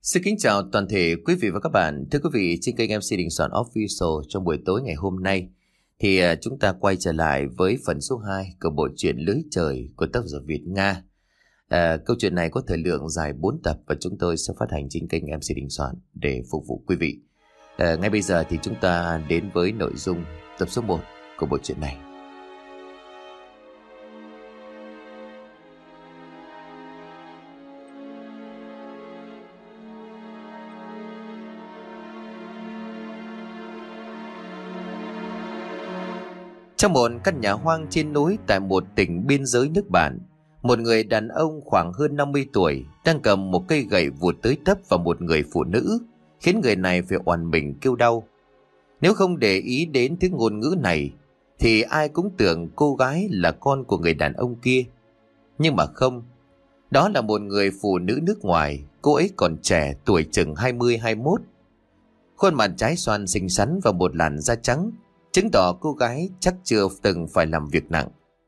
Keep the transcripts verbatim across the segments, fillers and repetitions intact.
Xin kính chào toàn thể quý vị và các bạn. Thưa quý vị, trên kênh em xê Đình Soạn Official trong buổi tối ngày hôm nay thì chúng ta quay trở lại với phần số hai của bộ truyện Lưới Trời của tác giả Việt Nga. À, câu chuyện này có thời lượng dài bốn tập và chúng tôi sẽ phát hành trên kênh em xê Đình Soạn để phục vụ quý vị. À, ngay bây giờ thì chúng ta đến với nội dung tập số một của bộ truyện này. Trong một căn nhà hoang trên núi tại một tỉnh biên giới nước bạn, một người đàn ông khoảng hơn năm mươi tuổi đang cầm một cây gậy vụt tới tấp vào một người phụ nữ, khiến người này phải oằn mình kêu đau. Nếu không để ý đến tiếng ngôn ngữ này thì ai cũng tưởng cô gái là con của người đàn ông kia. Nhưng mà không, đó là một người phụ nữ nước ngoài. Cô ấy còn trẻ, tuổi chừng hai mươi hai mươi mốt. Khuôn mặt trái xoan xinh xắn và một làn da trắng, chứng tỏ cô gái chắc chưa từng phải làm việc nặng.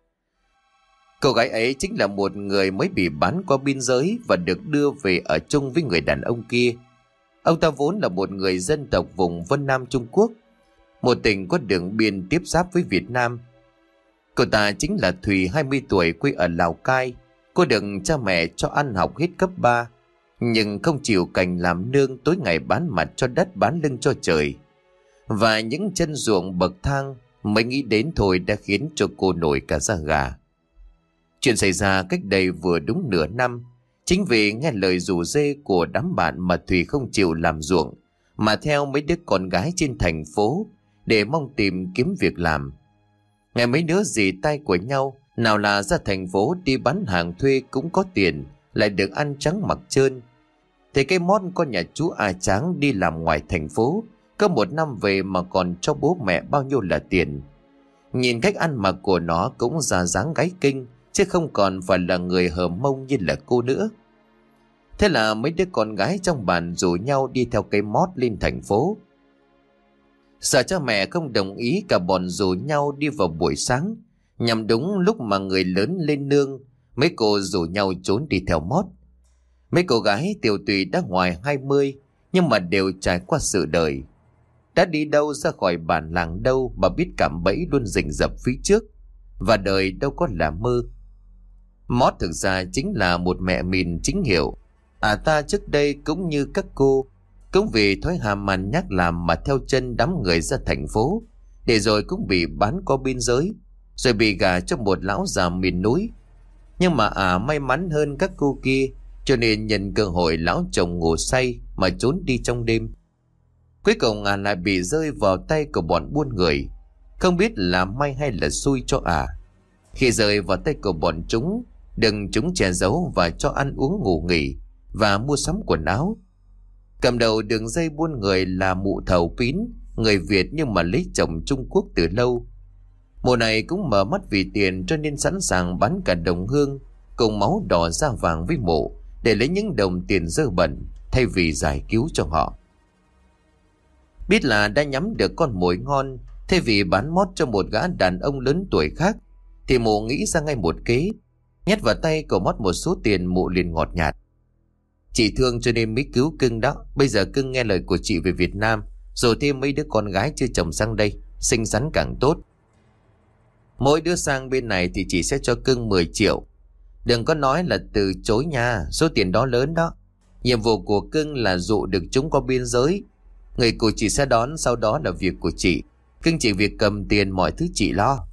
Cô gái ấy chính là một người mới bị bán qua biên giới và được đưa về ở chung với người đàn ông kia. Ông ta vốn là một người dân tộc vùng Vân Nam Trung Quốc, một tỉnh có đường biên tiếp giáp với Việt Nam. Cô ta chính là Thùy, hai mươi tuổi, quê ở Lào Cai. Cô được cha mẹ cho ăn học hết cấp ba, nhưng không chịu cảnh làm nương, tối ngày bán mặt cho đất bán lưng cho trời. Và những chân ruộng bậc thang mới nghĩ đến thôi đã khiến cho cô nổi cả da gà. Chuyện xảy ra cách đây vừa đúng nửa năm. Chính vì nghe lời rủ rê của đám bạn mà Thùy không chịu làm ruộng, mà theo mấy đứa con gái trên thành phố để mong tìm kiếm việc làm. Ngày mấy đứa dì tay của nhau, nào là ra thành phố đi bán hàng thuê cũng có tiền, lại được ăn trắng mặc trơn. Thì cái món con nhà chú A Tráng đi làm ngoài thành phố, có một năm về mà còn cho bố mẹ bao nhiêu là tiền. Nhìn cách ăn mặc của nó cũng ra dáng gái kinh, chứ không còn phải là người hờ mông như là cô nữa. Thế là mấy đứa con gái trong bàn rủ nhau đi theo cây mót lên thành phố. Sợ cha mẹ không đồng ý, cả bọn rủ nhau đi vào buổi sáng, nhằm đúng lúc mà người lớn lên nương. Mấy cô rủ nhau trốn đi theo mót. Mấy cô gái tiểu tùy đã ngoài hai mươi, nhưng mà đều trải qua sự đời. Đã đi đâu ra khỏi bản làng đâu mà biết cạm bẫy luôn rình rập phía trước, và đời đâu có là mơ. Mót thực ra chính là một mẹ mìn chính hiệu. À ta trước đây cũng như các cô, cũng vì thói hàm ăn nhác làm mà theo chân đám người ra thành phố, để rồi cũng bị bán qua biên giới, rồi bị gả cho một lão già miền núi. Nhưng mà à may mắn hơn các cô kia, cho nên nhân cơ hội lão chồng ngủ say mà trốn đi trong đêm. Cuối cùng à lại bị rơi vào tay của bọn buôn người. Không biết là may hay là xui cho à. Khi rơi vào tay của bọn chúng, đừng chúng che giấu và cho ăn uống ngủ nghỉ và mua sắm quần áo. Cầm đầu đường dây buôn người là mụ Thầu Pín, người Việt nhưng mà lấy chồng Trung Quốc từ lâu. Mụ này cũng mở mắt vì tiền, cho nên sẵn sàng bán cả đồng hương cùng máu đỏ da vàng với mụ để lấy những đồng tiền dơ bẩn thay vì giải cứu cho họ. Biết là đã nhắm được con mồi ngon, thay vì bán mót cho một gã đàn ông lớn tuổi khác, thì mụ nghĩ ra ngay một kế. Nhét vào tay của mót một số tiền, mụ liền ngọt nhạt: "Chị thương cho nên mới cứu cưng đó. Bây giờ cưng nghe lời của chị về Việt Nam, rồi thêm mấy đứa con gái chưa chồng sang đây, xinh xắn càng tốt. Mỗi đứa sang bên này thì chị sẽ cho cưng mười triệu. Đừng có nói là từ chối nha, số tiền đó lớn đó. Nhiệm vụ của cưng là dụ được chúng qua biên giới. Người của chị sẽ đón, sau đó là việc của chị. Cưng chỉ việc cầm tiền, mọi thứ chị lo."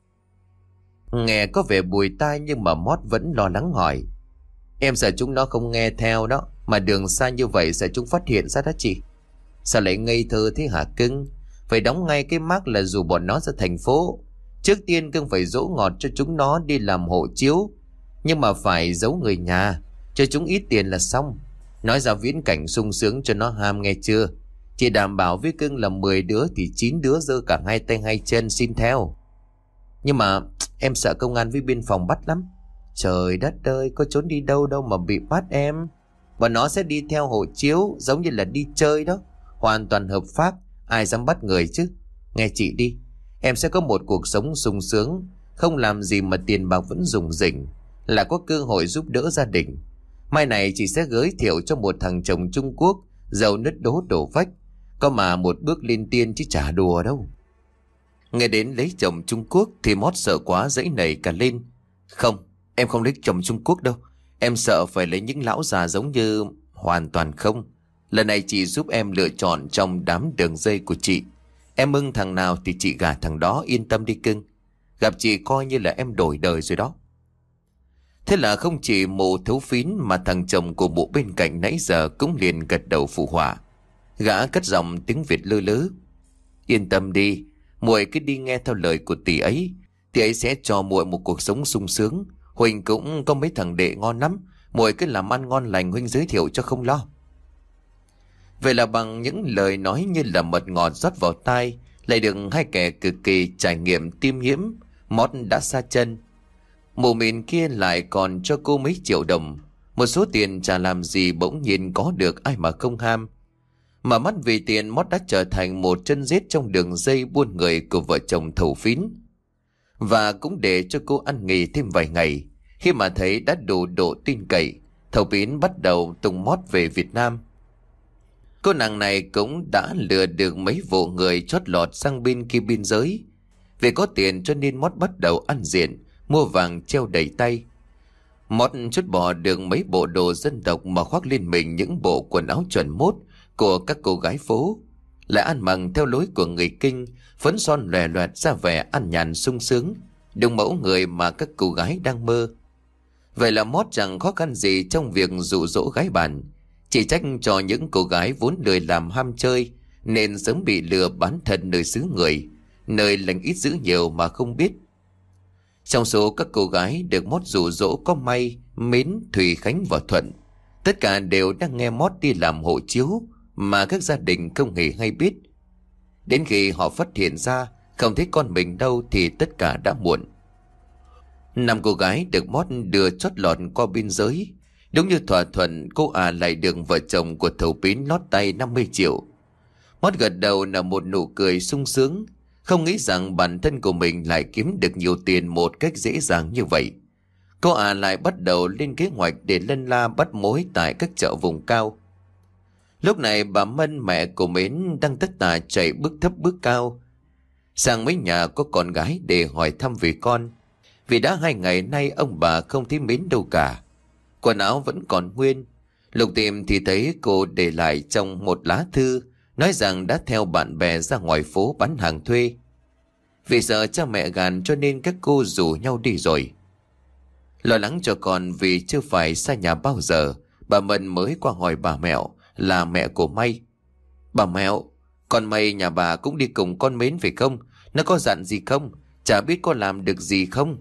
Nghe có vẻ bùi tai, nhưng mà mót vẫn lo lắng hỏi: "Em sợ chúng nó không nghe theo đó, mà đường xa như vậy sợ chúng phát hiện ra đó chị." "Sao lại ngây thơ thế hả cưng? Phải đóng ngay cái mác là dù bọn nó ra thành phố. Trước tiên cưng phải dỗ ngọt cho chúng nó đi làm hộ chiếu, nhưng mà phải giấu người nhà, cho chúng ít tiền là xong. Nói ra viễn cảnh sung sướng cho nó ham, nghe chưa? Chị đảm bảo với cưng là mười đứa thì chín đứa giơ cả hai tay hai chân xin theo. Nhưng mà em sợ công an với biên phòng bắt lắm." "Trời đất ơi, có trốn đi đâu đâu mà bị bắt em. Bọn nó sẽ đi theo hộ chiếu, giống như là đi chơi đó. Hoàn toàn hợp pháp, ai dám bắt người chứ. Nghe chị đi, em sẽ có một cuộc sống sung sướng, không làm gì mà tiền bạc vẫn rủng rỉnh, là có cơ hội giúp đỡ gia đình. Mai này chị sẽ giới thiệu cho một thằng chồng Trung Quốc, giàu nứt đố đổ vách. Có mà một bước lên tiên chứ chả đùa đâu. Nghe đến lấy chồng Trung Quốc thì Mót sợ quá giãy nảy cả lên. Không, em không lấy chồng Trung Quốc đâu. Em sợ phải lấy những lão già giống như... Hoàn toàn không. Lần này chị giúp em lựa chọn trong đám đường dây của chị. Em ưng thằng nào thì chị gả thằng đó, yên tâm đi cưng. Gặp chị coi như là em đổi đời rồi đó. Thế là không chỉ mụ thấu phín mà thằng chồng của mụ bên cạnh nãy giờ cũng liền gật đầu phụ họa. Gã cất giọng tiếng Việt lơ lớ. Yên tâm đi, muội cứ đi nghe theo lời của tỷ ấy. Tỷ ấy sẽ cho muội một cuộc sống sung sướng. Huỳnh cũng có mấy thằng đệ ngon lắm. Muội cứ làm ăn ngon lành huynh giới thiệu cho không lo. Vậy là bằng những lời nói như là mật ngọt rót vào tai, lại được hai kẻ cực kỳ trải nghiệm tiêm nhiễm, Mót đã xa chân. Mụ mìn kia lại còn cho cô mấy triệu đồng, một số tiền chả làm gì bỗng nhiên có được ai mà không ham. Mà mắt vì tiền, Mót đã trở thành một chân rết trong đường dây buôn người của vợ chồng thầu phín. Và cũng để cho cô ăn nghỉ thêm vài ngày, khi mà thấy đã đủ độ tin cậy, thầu phín bắt đầu tung Mót về Việt Nam. Cô nàng này cũng đã lừa được mấy vụ người chót lọt sang bên kia biên giới. Vì có tiền cho nên Mót bắt đầu ăn diện, mua vàng treo đầy tay. Mót chút bỏ được mấy bộ đồ dân tộc mà khoác lên mình những bộ quần áo chuẩn mốt của các cô gái phố, lại ăn mặc theo lối của người Kinh, phấn son lòe loẹt ra vẻ ăn nhàn sung sướng, đúng mẫu người mà các cô gái đang mơ. Vậy là Mót chẳng khó khăn gì trong việc dụ dỗ gái bàn, chỉ trách cho những cô gái vốn lười làm ham chơi nên sớm bị lừa bán thân nơi xứ người, nơi lành ít dữ nhiều mà không biết. Trong số các cô gái được Mót dụ dỗ có May, Mến, Thùy, Khánh và Thuận. Tất cả đều đang nghe Mót đi làm hộ chiếu mà các gia đình không hề hay biết. Đến khi họ phát hiện ra không thấy con mình đâu thì tất cả đã muộn. Năm cô gái được Mót đưa chót lọt qua biên giới. Đúng như thỏa thuận, cô à lại được vợ chồng của thầu pín lót tay năm mươi triệu. Mót gật đầu là một nụ cười sung sướng, không nghĩ rằng bản thân của mình lại kiếm được nhiều tiền một cách dễ dàng như vậy. Cô à lại bắt đầu lên kế hoạch để lân la bắt mối tại các chợ vùng cao. Lúc này bà Mân, mẹ của Mến, đang tất tả chạy bước thấp bước cao sang mấy nhà có con gái để hỏi thăm về con. Vì đã hai ngày nay ông bà không thấy Mến đâu cả. Quần áo vẫn còn nguyên. Lục tìm thì thấy cô để lại trong một lá thư, nói rằng đã theo bạn bè ra ngoài phố bán hàng thuê. Vì sợ cha mẹ gàn cho nên các cô rủ nhau đi rồi. Lo lắng cho con vì chưa phải xa nhà bao giờ, bà Mân mới qua hỏi bà Mẹo, là mẹ của May. Bà Mẹo, con May nhà bà cũng đi cùng con Mến phải không? Nó có dặn gì không? Chả biết có làm được gì không?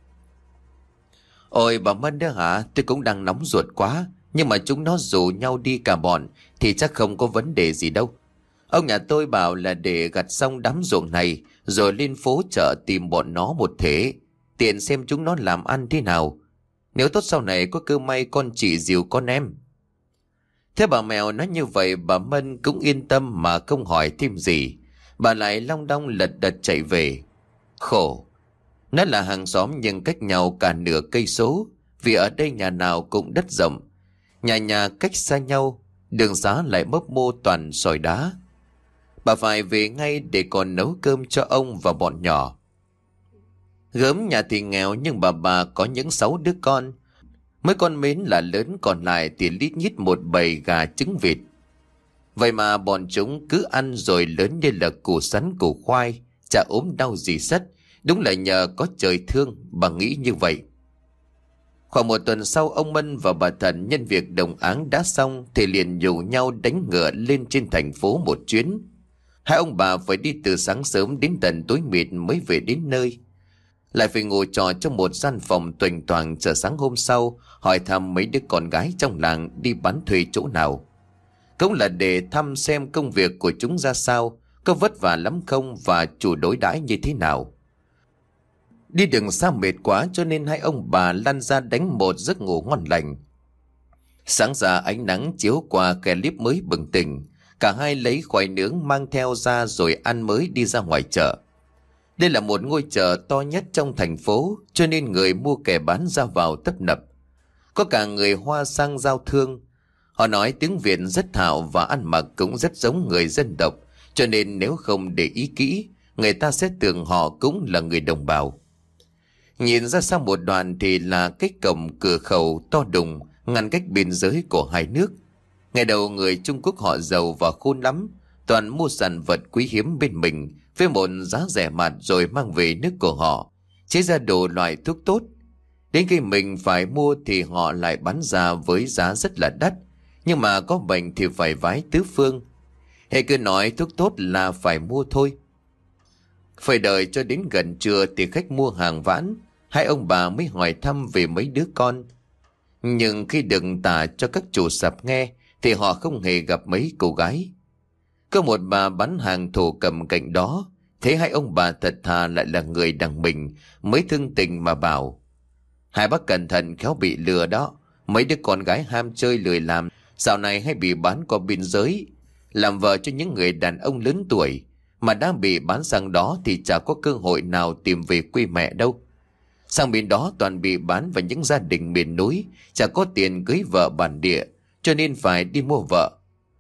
Ôi bà Mân đó hả? Tôi cũng đang nóng ruột quá. Nhưng mà chúng nó rủ nhau đi cả bọn thì chắc không có vấn đề gì đâu. Ông nhà tôi bảo là để gặt xong đám ruộng này rồi lên phố chợ tìm bọn nó một thế, tiện xem chúng nó làm ăn thế nào. Nếu tốt sau này có cơ may con chị dìu con em. Thế bà Mèo nói như vậy, bà Mân cũng yên tâm mà không hỏi thêm gì. Bà lại long đong lật đật chạy về. Khổ, nó là hàng xóm nhưng cách nhau cả nửa cây số, vì ở đây nhà nào cũng đất rộng, nhà nhà cách xa nhau, đường xá lại mấp mô toàn sỏi đá. Bà phải về ngay để còn nấu cơm cho ông và bọn nhỏ. Gớm nhà thì nghèo nhưng bà bà có những sáu đứa con. Mấy con Mến là lớn, còn lại thì lít nhít một bầy gà trứng vịt. Vậy mà bọn chúng cứ ăn rồi lớn như là củ sắn củ khoai, chả ốm đau gì sất. Đúng là nhờ có trời thương, bà nghĩ như vậy. Khoảng một tuần sau, ông Mân và bà Thần nhân việc đồng áng đã xong thì liền nhủ nhau đánh ngựa lên trên thành phố một chuyến. Hai ông bà phải đi từ sáng sớm đến tận tối mịt mới về đến nơi. Lại phải ngồi trò trong một gian phòng toành toàng chờ sáng hôm sau hỏi thăm mấy đứa con gái trong làng đi bán thuê chỗ nào. Cũng là để thăm xem công việc của chúng ra sao, có vất vả lắm không và chủ đối đãi như thế nào. Đi đường xa mệt quá cho nên hai ông bà lăn ra đánh một giấc ngủ ngon lành. Sáng ra ánh nắng chiếu qua khe liếp mới bừng tỉnh. Cả hai lấy khoai nướng mang theo ra rồi ăn mới đi ra ngoài chợ. Đây là một ngôi chợ to nhất trong thành phố cho nên người mua kẻ bán ra vào tấp nập. có cả người Hoa sang giao thương. Họ nói tiếng Việt rất thạo và ăn mặc cũng rất giống người dân tộc, cho nên nếu không để ý kỹ, người ta sẽ tưởng họ cũng là người đồng bào. Nhìn ra sau một đoạn thì là cái cổng cửa khẩu to đùng ngăn cách biên giới của hai nước. Ngày đầu người Trung Quốc họ giàu và khôn lắm, toàn mua sản vật quý hiếm bên mình với một giá rẻ mạt rồi mang về nước của họ, chế ra đồ loại thuốc tốt. Đến khi mình phải mua thì họ lại bán ra với giá rất là đắt, nhưng mà có bệnh thì phải vái tứ phương. Hệ cứ nói thuốc tốt là phải mua thôi. Phải đợi cho đến gần trưa thì khách mua hàng vãn, hai ông bà mới hỏi thăm về mấy đứa con. Nhưng khi đừng tả cho các chủ sạp nghe thì họ không hề gặp mấy cô gái. Có một bà bán hàng thổ cầm cạnh đó, thấy hai ông bà thật thà lại là người đằng mình, mới thương tình mà bảo: hai bác cẩn thận khéo bị lừa đó. Mấy đứa con gái ham chơi lười làm dạo này hay bị bán qua biên giới, làm vợ cho những người đàn ông lớn tuổi, mà đã bị bán sang đó thì chả có cơ hội nào tìm về quê mẹ đâu. Sang bên đó toàn bị bán vào những gia đình miền núi, chả có tiền cưới vợ bản địa, cho nên phải đi mua vợ.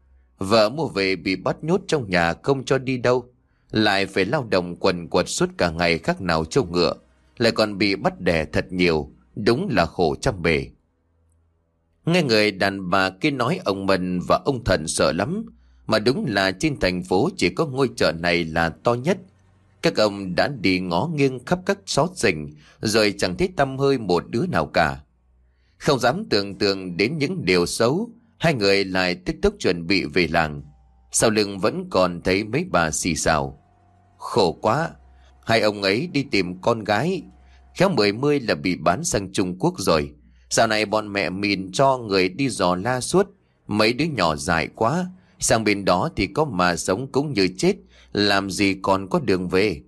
Vợ mua về bị bắt nhốt trong nhà không cho đi đâu, lại phải lao động quần quật suốt cả ngày khác nào trâu ngựa, lại còn bị bắt đẻ thật nhiều, đúng là khổ trăm bề. Nghe người đàn bà kia nói, ông Mần và ông Thần sợ lắm, mà đúng là trên thành phố chỉ có ngôi chợ này là to nhất. Các ông đã đi ngó nghiêng khắp các xó xỉnh rồi chẳng thấy tăm hơi một đứa nào cả. Không dám tưởng tượng đến những điều xấu, hai người lại tức tốc chuẩn bị về làng. Sau lưng vẫn còn thấy mấy bà xì xào: khổ quá, hai ông ấy đi tìm con gái, khéo mười mươi là bị bán sang Trung Quốc rồi. Dạo này bọn mẹ mìn cho người đi dò la suốt, mấy đứa nhỏ dại quá, sang bên đó thì có mà sống cũng như chết, làm gì còn có đường về.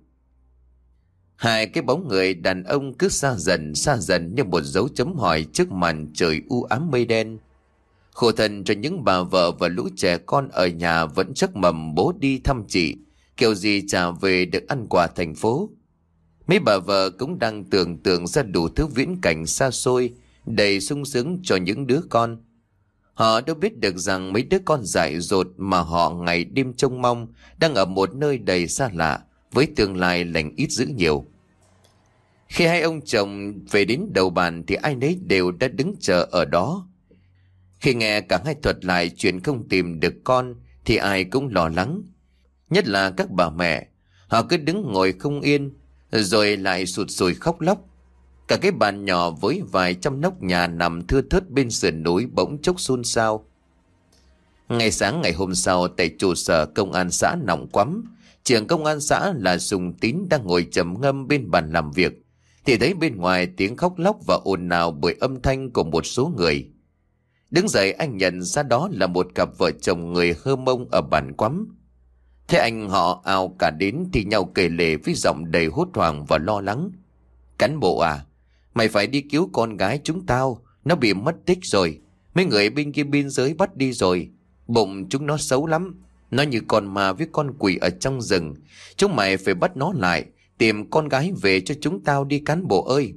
Hai cái bóng người đàn ông cứ xa dần xa dần như một dấu chấm hỏi trước màn trời u ám mây đen. Khổ thân cho những bà vợ và lũ trẻ con ở nhà vẫn chắc mầm bố đi thăm chị, kiểu gì trả về được ăn quà thành phố. Mấy bà vợ cũng đang tưởng tượng ra đủ thứ viễn cảnh xa xôi, đầy sung sướng cho những đứa con. Họ đâu biết được rằng mấy đứa con dại dột mà họ ngày đêm trông mong đang ở một nơi đầy xa lạ, với tương lai lành ít dữ nhiều. Khi hai ông chồng về đến đầu bàn thì ai nấy đều đã đứng chờ ở đó. Khi nghe cả hai thuật lại chuyện không tìm được con thì ai cũng lo lắng, nhất là các bà mẹ. Họ cứ đứng ngồi không yên, rồi lại sụt sùi khóc lóc. Cả cái bàn nhỏ với vài trăm nóc nhà nằm thưa thớt bên sườn núi bỗng chốc xôn xao. Ngày sáng ngày hôm sau, tại trụ sở công an xã Nọng Quắm, trưởng công an xã là Sùng Tín đang ngồi trầm ngâm bên bàn làm việc, thì thấy bên ngoài tiếng khóc lóc và ồn ào bởi âm thanh của một số người. Đứng dậy anh nhận ra đó là một cặp vợ chồng người Hơ Mông ở bản Quắm. Thế anh họ ào cả đến thì nhau kể lể với giọng đầy hốt hoảng và lo lắng: cán bộ à, mày phải đi cứu con gái chúng tao, nó bị mất tích rồi, mấy người bên kia biên giới bắt đi rồi. Bụng chúng nó xấu lắm, nó như con ma với con quỷ ở trong rừng. Chúng mày phải bắt nó lại, tìm con gái về cho chúng tao đi cán bộ ơi.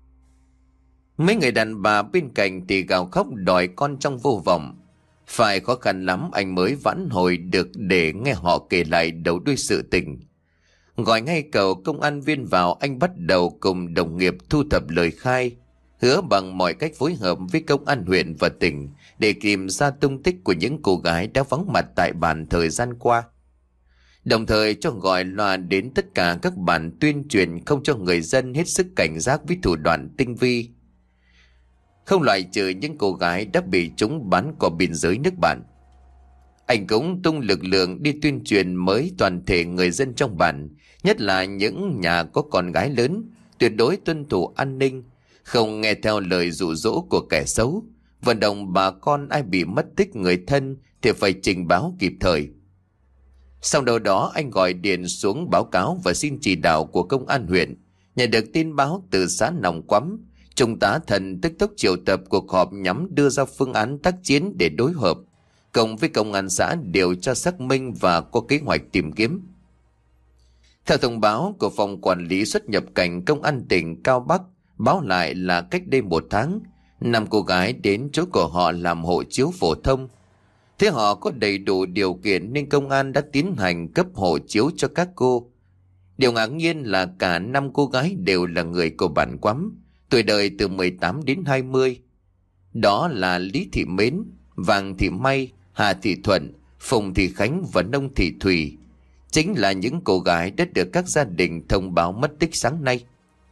Mấy người đàn bà bên cạnh thì gào khóc đòi con trong vô vọng. Phải khó khăn lắm anh mới vãn hồi được để nghe họ kể lại đầu đuôi sự tình. Gọi ngay cậu công an viên vào, anh bắt đầu cùng đồng nghiệp thu thập lời khai, hứa bằng mọi cách phối hợp với công an huyện và tỉnh để tìm ra tung tích của những cô gái đã vắng mặt tại bản thời gian qua. Đồng thời cho gọi loa đến tất cả các bản tuyên truyền không cho người dân hết sức cảnh giác với thủ đoạn tinh vi, không loại trừ những cô gái đã bị chúng bán qua biên giới nước bạn. Anh cũng tung lực lượng đi tuyên truyền mới toàn thể người dân trong bản, nhất là những nhà có con gái lớn, tuyệt đối tuân thủ an ninh, không nghe theo lời dụ dỗ của kẻ xấu, vận động bà con ai bị mất tích người thân thì phải trình báo kịp thời. Sau đầu đó anh gọi điện xuống báo cáo và xin chỉ đạo của công an huyện. Nhận được tin báo từ xã Nòng Quắm, Trung tá Thần tức tốc triệu tập cuộc họp nhằm đưa ra phương án tác chiến để đối hợp, cộng với công an xã điều tra xác minh và có kế hoạch tìm kiếm. Theo thông báo của phòng quản lý xuất nhập cảnh công an tỉnh Cao Bắc báo lại là cách đây một tháng, Năm cô gái đến chỗ của họ làm hộ chiếu phổ thông. Thế họ có đầy đủ điều kiện nên công an đã tiến hành cấp hộ chiếu cho các cô. Điều ngạc nhiên là cả năm cô gái đều là người của bản Quắm, tuổi đời từ mười tám đến hai mươi. Đó là Lý Thị Mến, Vàng Thị May, Hà Thị Thuận, Phùng Thị Khánh và Nông Thị Thùy. Chính là những cô gái đã được các gia đình thông báo mất tích sáng nay.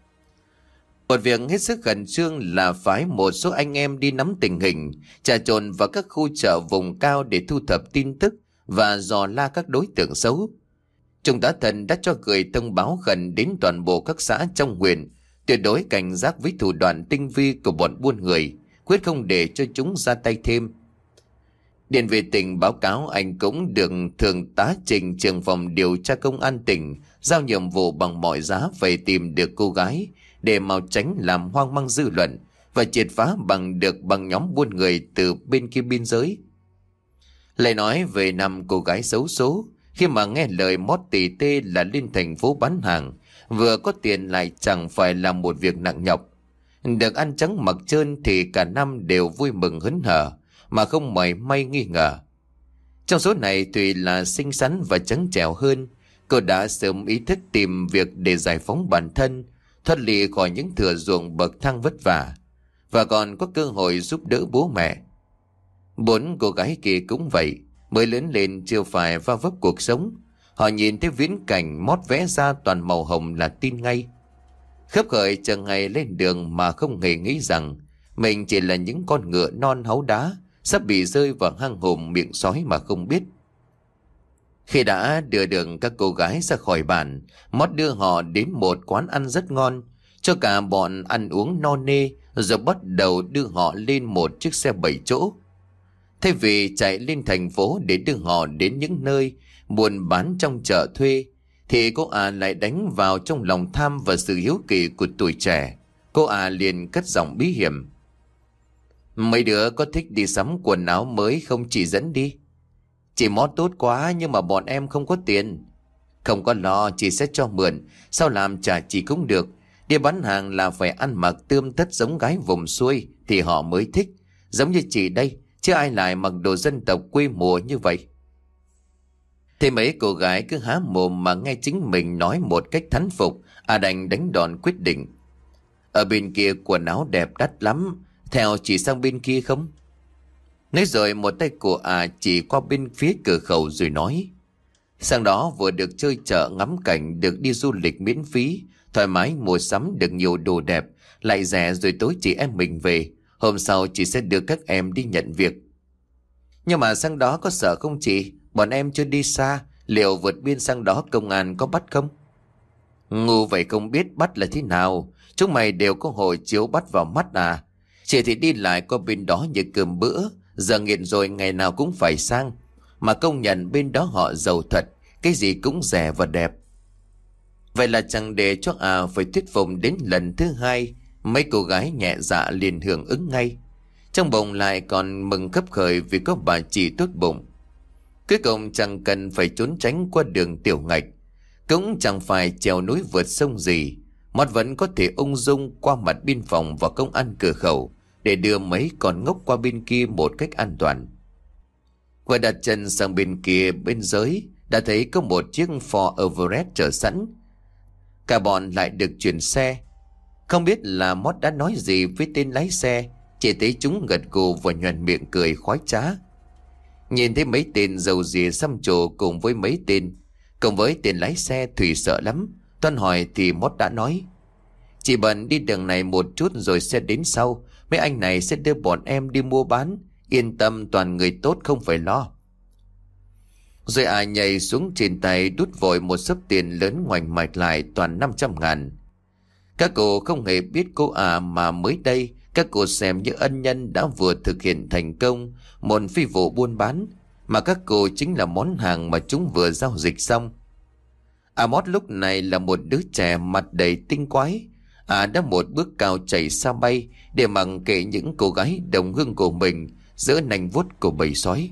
Một việc hết sức khẩn trương là phái một số anh em đi nắm tình hình, trà trộn vào các khu chợ vùng cao để thu thập tin tức và dò la các đối tượng xấu. Trung tá Thần đã cho gửi thông báo khẩn đến toàn bộ các xã trong huyện, tuyệt đối cảnh giác với thủ đoạn tinh vi của bọn buôn người, quyết không để cho chúng ra tay thêm. Điện về tỉnh báo cáo anh cũng được Thượng tá Trình, trưởng phòng điều tra công an tỉnh, giao nhiệm vụ bằng mọi giá phải tìm được cô gái để mau tránh làm hoang mang dư luận và triệt phá bằng được bằng nhóm buôn người từ bên kia biên giới. Lại nói về năm cô gái xấu số, khi mà nghe lời mót tỉ tê là lên thành phố bán hàng, vừa có tiền lại chẳng phải là một việc nặng nhọc. Được ăn trắng mặc trơn thì cả năm đều vui mừng hớn hở, mà không mảy may nghi ngờ. Trong số này Thùy là xinh xắn và trắng trẻo hơn. Cô đã sớm ý thức tìm việc để giải phóng bản thân, thoát ly khỏi những thửa ruộng bậc thang vất vả, và còn có cơ hội giúp đỡ bố mẹ. Bốn cô gái kia cũng vậy, mới lớn lên chưa phải va vấp cuộc sống. Họ nhìn thấy viễn cảnh mót vẽ ra toàn màu hồng là tin ngay. Khấp khởi chờ ngày lên đường mà không hề nghĩ rằng mình chỉ là những con ngựa non háu đá, sắp bị rơi vào hang hùm miệng sói mà không biết. Khi đã đưa được các cô gái ra khỏi bản, Mót đưa họ đến một quán ăn rất ngon, cho cả bọn ăn uống no nê, rồi bắt đầu đưa họ lên một chiếc xe bảy chỗ. Thay vì chạy lên thành phố để đưa họ đến những nơi buôn bán trong chợ thuê, thì cô à lại đánh vào trong lòng tham và sự hiếu kỳ của tuổi trẻ. Cô à liền cất giọng bí hiểm: "Mấy đứa có thích đi sắm quần áo mới không chị dẫn đi?" "Chị Mót tốt quá nhưng mà bọn em không có tiền." "Không có lo, chị sẽ cho mượn, sao làm trả chị cũng được. Đi bán hàng là phải ăn mặc tươm tất giống gái vùng xuôi thì họ mới thích. Giống như chị đây, chứ ai lại mặc đồ dân tộc quê mùa như vậy." Thế mấy cô gái cứ há mồm mà nghe chính mình nói một cách thán phục, à đành đánh đòn quyết định: "Ở bên kia quần áo đẹp đắt lắm, theo chị sang bên kia không?" Nói rồi một tay của à chỉ qua bên phía cửa khẩu rồi nói: "Sang đó vừa được chơi chợ ngắm cảnh, được đi du lịch miễn phí, thoải mái mua sắm được nhiều đồ đẹp, lại rẻ, rồi tối chị em mình về. Hôm sau chị sẽ đưa các em đi nhận việc." "Nhưng mà sang đó có sợ không chị? Bọn em chưa đi xa, liệu vượt biên sang đó công an có bắt không?" "Ngu vậy không biết bắt là thế nào. Chúng mày đều có hộ chiếu bắt vào mắt à? Chị thì đi lại qua bên đó như cơm bữa, giờ nghiện rồi ngày nào cũng phải sang. Mà công nhận bên đó họ giàu thật, cái gì cũng rẻ và đẹp." Vậy là chẳng để cho à phải thuyết phục đến lần thứ hai, mấy cô gái nhẹ dạ liền hưởng ứng ngay. Trong bụng lại còn mừng khấp khởi vì có bà chị tốt bụng. Cuối cùng chẳng cần phải trốn tránh qua đường tiểu ngạch, cũng chẳng phải trèo núi vượt sông gì, Mót vẫn có thể ung dung qua mặt biên phòng và công an cửa khẩu để đưa mấy con ngốc qua bên kia một cách an toàn. Vừa đặt chân sang bên kia bên giới, đã thấy có một chiếc Ford Everest chờ sẵn. Cả bọn lại được chuyển xe. Không biết là Mót đã nói gì với tên lái xe, chỉ thấy chúng gật gù và nhoẻn miệng cười khoái trá. Nhìn thấy mấy tên giàu dì xăm trổ cùng với mấy tên, cùng với tên lái xe, Thùy sợ lắm. Toan hỏi thì Mót đã nói: "Chị bận đi đường này một chút rồi sẽ đến sau. Mấy anh này sẽ đưa bọn em đi mua bán. Yên tâm, toàn người tốt không phải lo." Rồi à nhảy xuống trên tay đút vội một xấp tiền lớn ngoảnh mạch lại toàn năm trăm ngàn. Các cô không hề biết cô à mà mới đây các cô xem như ân nhân đã vừa thực hiện thành công một phi vụ buôn bán, mà các cô chính là món hàng mà chúng vừa giao dịch xong. À Mót lúc này là một đứa trẻ mặt đầy tinh quái. À đã một bước cao chạy xa bay để mặc kệ những cô gái đồng hương của mình giữa nanh vuốt của bầy sói.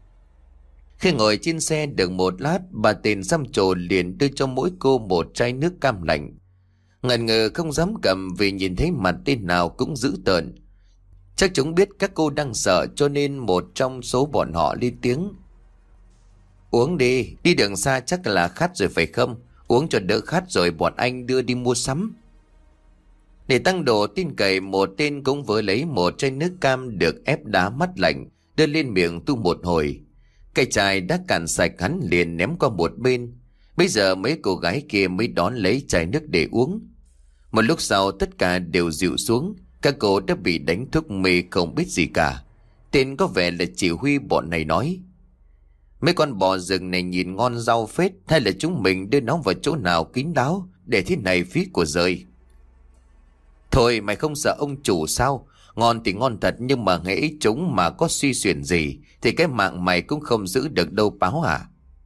Khi ngồi trên xe được một lát, bà tên xăm trổ liền đưa cho mỗi cô một chai nước cam lạnh. Ngần ngừ không dám cầm vì nhìn thấy mặt tên nào cũng dữ tợn. Chắc chúng biết các cô đang sợ, cho nên một trong số bọn họ lên tiếng: "Uống đi, đi đường xa chắc là khát rồi phải không? Uống cho đỡ khát rồi bọn anh đưa đi mua sắm." Để tăng độ tin cậy, một tên cũng vừa lấy một chai nước cam được ép đá mát lạnh đưa lên miệng tu một hồi. Cái chai đã cạn sạch, hắn liền ném qua một bên. Bây giờ mấy cô gái kia mới đón lấy chai nước để uống. Một lúc sau tất cả đều dịu xuống. Các cô đã bị đánh thuốc mê không biết gì cả. Tên có vẻ là chỉ huy bọn này nói: "Mấy con bò rừng này nhìn ngon rau phết, hay là chúng mình đưa nó vào chỗ nào kín đáo để thế này phí của rơi." "Thôi mày không sợ ông chủ sao? Ngon thì ngon thật, nhưng mà hễ chúng mà có suy xuyển gì thì cái mạng mày cũng không giữ được đâu Báo à."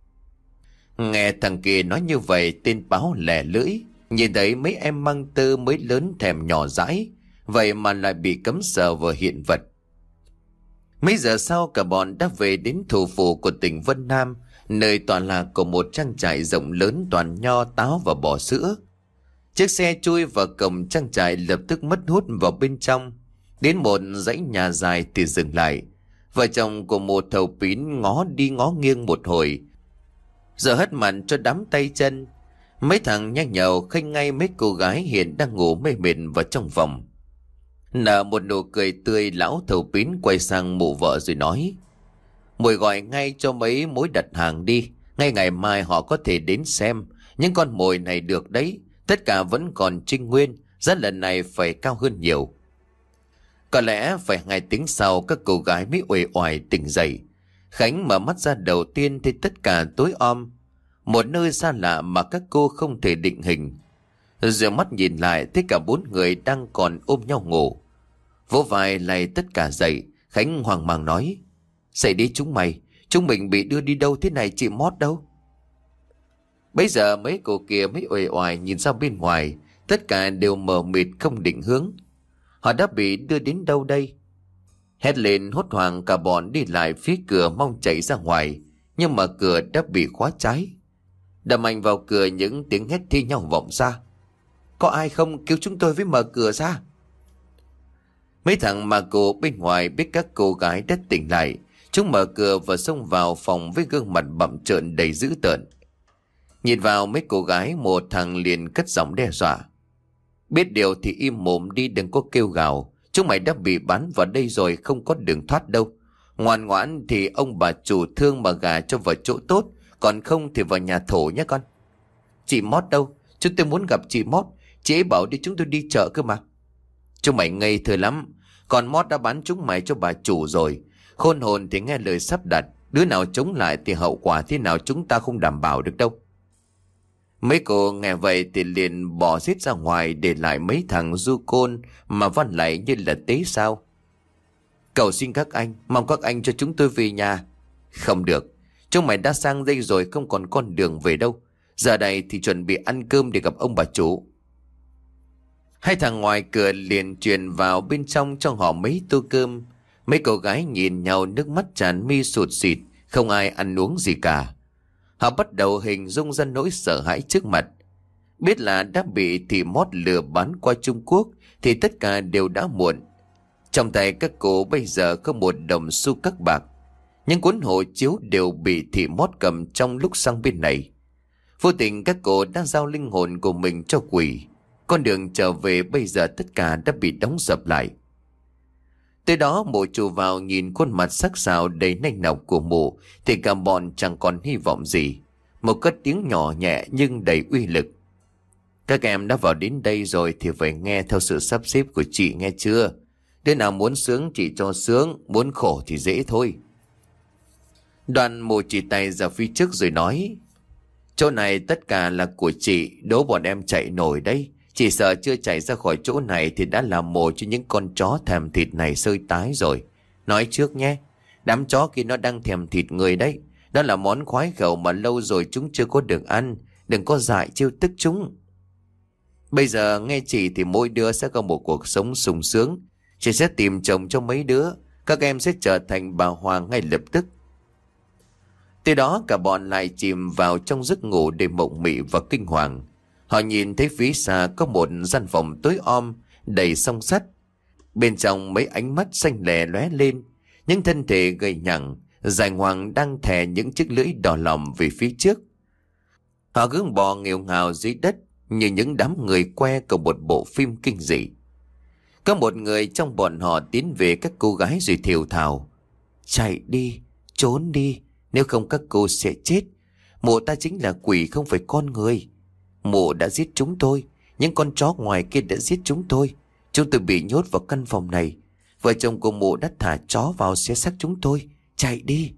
Nghe thằng kia nói như vậy, tên Báo lẻ lưỡi. Nhìn thấy mấy em măng tơ mới lớn thèm nhỏ dãi, vậy mà lại bị cấm sờ vào hiện vật. Mấy giờ sau cả bọn đã về đến thủ phủ của tỉnh Vân Nam, nơi tọa lạc của một trang trại rộng lớn toàn nho, táo và bò sữa. Chiếc xe chui vào cổng trang trại lập tức mất hút vào bên trong. Đến một dãy nhà dài thì dừng lại. Vợ chồng của một thầu pín ngó đi ngó nghiêng một hồi, giờ hất mặt cho đám tay chân. Mấy thằng nhắc nhở khênh ngay mấy cô gái hiện đang ngủ mê mệt vào trong phòng. Nở một nụ cười tươi, lão thầu pín quay sang mụ vợ rồi nói: "Mùi gọi ngay cho mấy mối đặt hàng đi. Ngay ngày mai họ có thể đến xem. Những con mồi này được đấy. Tất cả vẫn còn trinh nguyên. Giá lần này phải cao hơn nhiều." Có lẽ phải hai tiếng sau các cô gái mới uể oải tỉnh dậy. Khánh mở mắt ra đầu tiên thì tất cả tối om. Một nơi xa lạ mà các cô không thể định hình. Rồi mắt nhìn lại thấy cả bốn người đang còn ôm nhau ngủ. Vỗ vai lay tất cả dậy, Khánh hoang mang nói: "Dậy đi chúng mày, chúng mình bị đưa đi đâu thế này, chị Mót đâu?" Bây giờ mấy cô kia mới uể oải nhìn ra bên ngoài. Tất cả đều mờ mịt không định hướng. Họ đã bị đưa đến đâu đây? Hét lên hốt hoảng, cả bọn đi lại phía cửa mong chạy ra ngoài, nhưng mà cửa đã bị khóa trái. Đâm mạnh vào cửa, những tiếng hét thi nhau vọng ra: "Có ai không, cứu chúng tôi với, mở cửa ra!" Mấy thằng mà cô bên ngoài biết các cô gái đã tỉnh lại. Chúng mở cửa và xông vào phòng với gương mặt bặm trợn đầy dữ tợn. Nhìn vào mấy cô gái, một thằng liền cất giọng đe dọa: "Biết điều thì im mồm đi, đừng có kêu gào. Chúng mày đã bị bán vào đây rồi, không có đường thoát đâu. Ngoan ngoãn thì ông bà chủ thương mà gà cho vào chỗ tốt, còn không thì vào nhà thổ nhé con." "Chị Mót đâu? Chúng tôi muốn gặp chị Mót. Chị ấy bảo đi chúng tôi đi chợ cơ mà." "Chúng mày ngây thơ lắm. Còn Mót đã bán chúng mày cho bà chủ rồi. Khôn hồn thì nghe lời sắp đặt. Đứa nào chống lại thì hậu quả thế nào chúng ta không đảm bảo được đâu." Mấy cô nghe vậy thì liền bỏ xít ra ngoài, để lại mấy thằng du côn mà văn lại như là tế sao. "Cầu xin các anh, mong các anh cho chúng tôi về nhà." "Không được. Chúng mày đã sang đây rồi, không còn con đường về đâu. Giờ đây thì chuẩn bị ăn cơm để gặp ông bà chủ." Hai thằng ngoài cửa liền truyền vào bên trong cho họ mấy tô cơm. Mấy cô gái nhìn nhau, nước mắt tràn mi sụt sịt, không ai ăn uống gì cả. Họ bắt đầu hình dung ra nỗi sợ hãi trước mặt. Biết là đã bị thị Mót lừa bán qua Trung Quốc thì tất cả đều đã muộn. Trong tay các cô bây giờ có một đồng xu các bạc. Những cuốn hộ chiếu đều bị thị Mót cầm trong lúc sang bên này. Vô tình các cô đã giao linh hồn của mình cho quỷ. Con đường trở về bây giờ tất cả đã bị đóng sập lại. Tới đó mụ chủ vào nhìn khuôn mặt sắc sảo đầy nanh nọc của mụ thì cả bọn chẳng còn hy vọng gì. Một cất tiếng nhỏ nhẹ nhưng đầy uy lực: "Các em đã vào đến đây rồi thì phải nghe theo sự sắp xếp của chị, nghe chưa? Đứa nào muốn sướng chị cho sướng, muốn khổ thì dễ thôi." Đoàn mụ chỉ tay ra phía trước rồi nói: "Chỗ này tất cả là của chị, đố bọn em chạy nổi đấy. Chỉ sợ chưa chạy ra khỏi chỗ này thì đã làm mồi cho những con chó thèm thịt này sơi tái rồi. Nói trước nhé, đám chó kia nó đang thèm thịt người đấy. Đó là món khoái khẩu mà lâu rồi chúng chưa có được ăn. Đừng có dại trêu tức chúng. Bây giờ nghe chị thì mỗi đứa sẽ có một cuộc sống sung sướng. Chị sẽ tìm chồng cho mấy đứa. Các em sẽ trở thành bà Hoàng ngay lập tức." Từ đó cả bọn lại chìm vào trong giấc ngủ đầy mộng mị và kinh hoàng. Họ nhìn thấy phía xa có một gian phòng tối om đầy song sắt. Bên trong mấy ánh mắt xanh lè lóe lên, những thân thể gầy nhẳng, dài ngoằng đang thè những chiếc lưỡi đỏ lòm về phía trước. Họ gương bò nghêu ngào dưới đất như những đám người que của một bộ phim kinh dị. Có một người trong bọn họ tiến về các cô gái rồi thều thào: chạy đi, trốn đi, nếu không các cô sẽ chết. Mụ ta chính là quỷ, không phải con người. Mụ đã giết chúng tôi, những con chó ngoài kia đã giết chúng tôi. Chúng tôi bị nhốt vào căn phòng này. Vợ chồng của mụ đã thả chó vào xé xác chúng tôi. Chạy đi.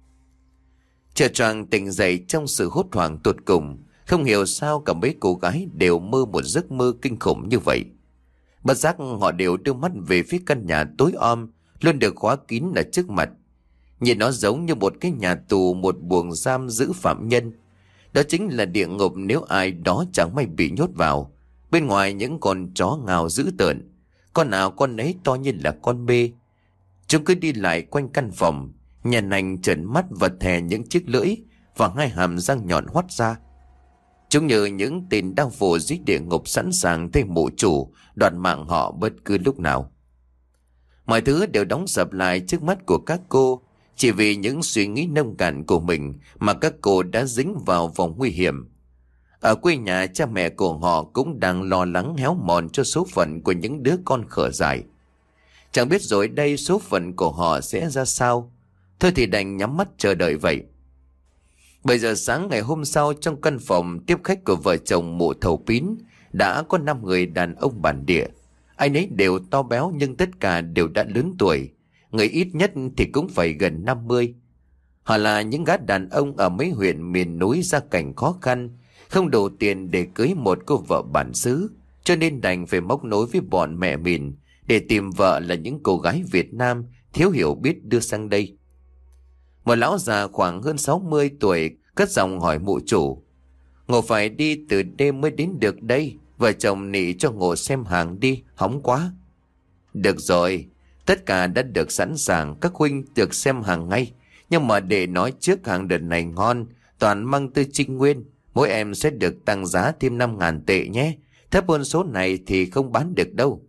Chợ choàng tỉnh dậy trong sự hốt hoảng tột cùng. Không hiểu sao cả mấy cô gái đều mơ một giấc mơ kinh khủng như vậy. Bất giác họ đều đưa mắt về phía căn nhà tối om, luôn được khóa kín ở trước mặt. Nhìn nó giống như một cái nhà tù, một buồng giam giữ phạm nhân. Đó chính là địa ngục nếu ai đó chẳng may bị nhốt vào. Bên ngoài những con chó ngào dữ tợn, con nào con nấy to như là con bê. Chúng cứ đi lại quanh căn phòng, nhè nành trợn mắt và thè những chiếc lưỡi và hai hàm răng nhọn hoắt ra. Chúng như những tên đau khổ dưới địa ngục, sẵn sàng thay mụ chủ đoạt mạng họ bất cứ lúc nào. Mọi thứ đều đóng sập lại trước mắt của các cô. Chỉ vì những suy nghĩ nông cạn của mình mà các cô đã dính vào vòng nguy hiểm. Ở quê nhà, cha mẹ của họ cũng đang lo lắng héo mòn cho số phận của những đứa con khở dại. Chẳng biết rồi đây số phận của họ sẽ ra sao. Thôi thì đành nhắm mắt chờ đợi vậy. Bây giờ sáng ngày hôm sau, trong căn phòng tiếp khách của vợ chồng mụ Thầu Pín đã có năm người đàn ông bản địa. Ai nấy đều to béo nhưng tất cả đều đã lớn tuổi. Người ít nhất thì cũng phải gần năm mươi. Họ là những gã đàn ông ở mấy huyện miền núi gia cảnh khó khăn, không đủ tiền để cưới một cô vợ bản xứ, cho nên đành phải móc nối với bọn mẹ mình để tìm vợ là những cô gái Việt Nam thiếu hiểu biết đưa sang đây. Một lão già khoảng hơn sáu mươi tuổi cất giọng hỏi mụ chủ: Ngộ phải đi từ đêm mới đến được đây, vợ chồng nị cho Ngộ xem hàng đi, hóng quá. Được rồi, tất cả đã được sẵn sàng, các huynh được xem hàng ngay. Nhưng mà để nói trước, hàng đợt này ngon, toàn mang từ Trinh Nguyên. Mỗi em sẽ được tăng giá thêm năm ngàn tệ nhé. Thấp hơn số này thì không bán được đâu.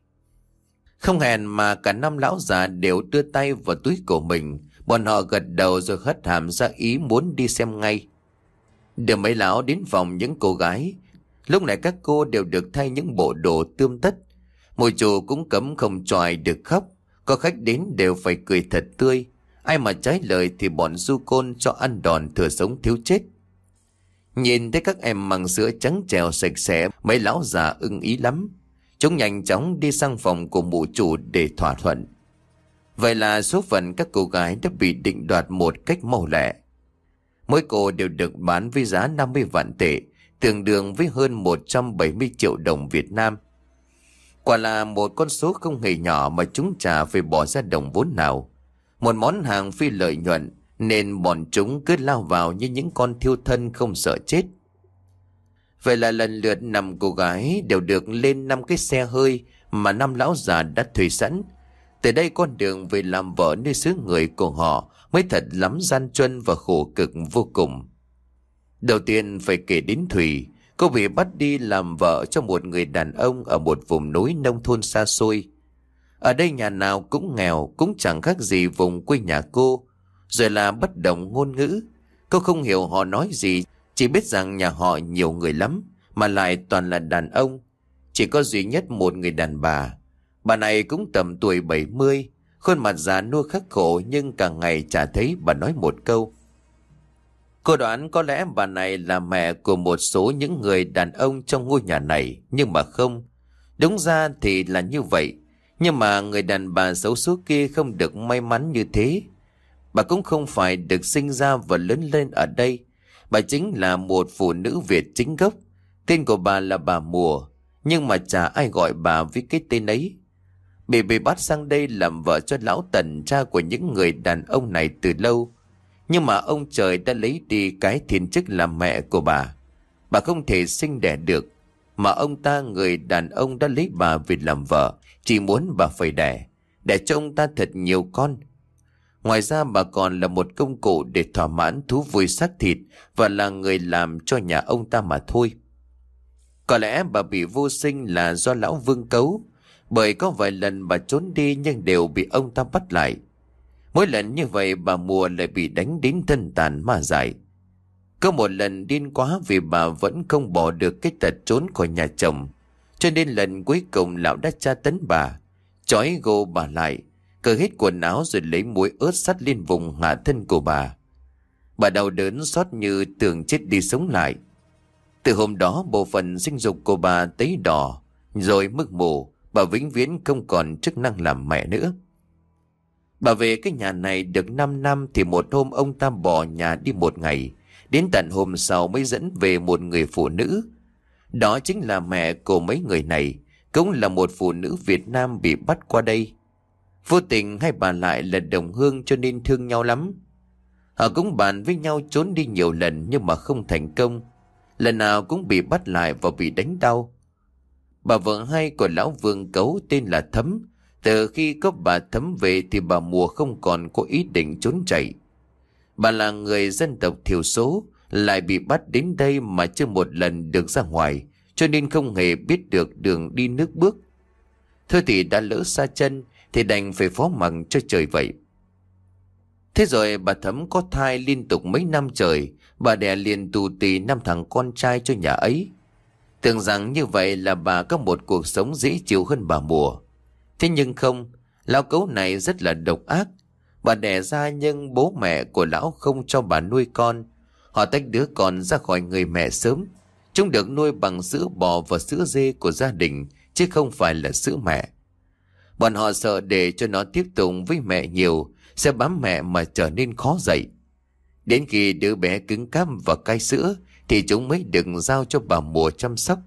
Không hẹn mà cả năm lão già đều đưa tay vào túi của mình. Bọn họ gật đầu rồi hất hàm ra ý muốn đi xem ngay. Đưa mấy lão đến phòng những cô gái. Lúc này các cô đều được thay những bộ đồ tươm tất. Mùi chủ cũng cấm không chòi được khóc. Có khách đến đều phải cười thật tươi. Ai mà trái lời thì bọn du côn cho ăn đòn thừa sống thiếu chết. Nhìn thấy các em mang sữa trắng trèo sạch sẽ, mấy lão già ưng ý lắm. Chúng nhanh chóng đi sang phòng của mụ chủ để thỏa thuận. Vậy là số phận các cô gái đã bị định đoạt một cách mau lẹ. Mỗi cô đều được bán với giá năm mươi vạn tệ, tương đương với hơn một trăm bảy mươi triệu đồng Việt Nam. Quả là một con số không hề nhỏ mà chúng chả phải bỏ ra đồng vốn nào. Một món hàng phi lợi nhuận nên bọn chúng cứ lao vào như những con thiêu thân không sợ chết. Vậy là lần lượt năm cô gái đều được lên năm cái xe hơi mà năm lão già đã thuê sẵn. Từ đây con đường về làm vợ nơi xứ người của họ mới thật lắm gian truân và khổ cực vô cùng. Đầu tiên phải kể đến Thùy. Cô bị bắt đi làm vợ cho một người đàn ông ở một vùng núi nông thôn xa xôi. Ở đây nhà nào cũng nghèo, cũng chẳng khác gì vùng quê nhà cô. Rồi là bất đồng ngôn ngữ. Cô không hiểu họ nói gì, chỉ biết rằng nhà họ nhiều người lắm, mà lại toàn là đàn ông. Chỉ có duy nhất một người đàn bà. Bà này cũng tầm tuổi bảy mươi, khuôn mặt già nua khắc khổ nhưng càng ngày chả thấy bà nói một câu. Cô đoán có lẽ bà này là mẹ của một số những người đàn ông trong ngôi nhà này, nhưng mà không. Đúng ra thì là như vậy, nhưng mà người đàn bà xấu số kia không được may mắn như thế. Bà cũng không phải được sinh ra và lớn lên ở đây. Bà chính là một phụ nữ Việt chính gốc. Tên của bà là bà Mùa, nhưng mà chả ai gọi bà với cái tên ấy. Bị bị bắt sang đây làm vợ cho lão Tần, cha của những người đàn ông này từ lâu. Nhưng mà ông trời đã lấy đi cái thiên chức làm mẹ của bà. Bà không thể sinh đẻ được, mà ông ta, người đàn ông đã lấy bà về làm vợ, chỉ muốn bà phải đẻ, để cho ông ta thật nhiều con. Ngoài ra bà còn là một công cụ để thỏa mãn thú vui xác thịt và là người làm cho nhà ông ta mà thôi. Có lẽ bà bị vô sinh là do lão Vương cấu. Bởi có vài lần bà trốn đi nhưng đều bị ông ta bắt lại. Mỗi lần như vậy bà Mùa lại bị đánh đến thân tàn ma dại. Có một lần điên quá vì bà vẫn không bỏ được cái tật trốn khỏi nhà chồng, cho nên lần cuối cùng lão đã tra tấn bà, trói gô bà lại, cởi hết quần áo rồi lấy muối ớt sắt lên vùng hạ thân của bà. Bà đau đớn xót như tưởng chết đi sống lại. Từ hôm đó bộ phận sinh dục của bà tấy đỏ, rồi mức mù, bà vĩnh viễn không còn chức năng làm mẹ nữa. Bà về cái nhà này được năm năm thì một hôm ông ta bỏ nhà đi một ngày. Đến tận hôm sau mới dẫn về một người phụ nữ. Đó chính là mẹ của mấy người này, cũng là một phụ nữ Việt Nam bị bắt qua đây. Vô tình hai bà lại là đồng hương cho nên thương nhau lắm. Họ cũng bàn với nhau trốn đi nhiều lần nhưng mà không thành công. Lần nào cũng bị bắt lại và bị đánh đau. Bà vợ hai của lão Vương Cấu tên là Thấm. Từ khi có bà Thấm về thì bà Mùa không còn có ý định trốn chạy. Bà là người dân tộc thiểu số, lại bị bắt đến đây mà chưa một lần được ra ngoài, cho nên không hề biết được đường đi nước bước. Thôi thì đã lỡ xa chân thì đành phải phó mặc cho trời vậy. Thế rồi bà Thấm có thai liên tục mấy năm trời, bà đẻ liền tù tì năm thằng con trai cho nhà ấy. Tưởng rằng như vậy là bà có một cuộc sống dễ chịu hơn bà Mùa. Thế nhưng không, lão Cấu này rất là độc ác. Bà đẻ ra nhưng bố mẹ của lão không cho bà nuôi con. Họ tách đứa con ra khỏi người mẹ sớm. Chúng được nuôi bằng sữa bò và sữa dê của gia đình, chứ không phải là sữa mẹ. Bọn họ sợ để cho nó tiếp tục với mẹ nhiều sẽ bám mẹ mà trở nên khó dạy. Đến khi đứa bé cứng cáp và cai sữa thì chúng mới được giao cho bà Mùa chăm sóc.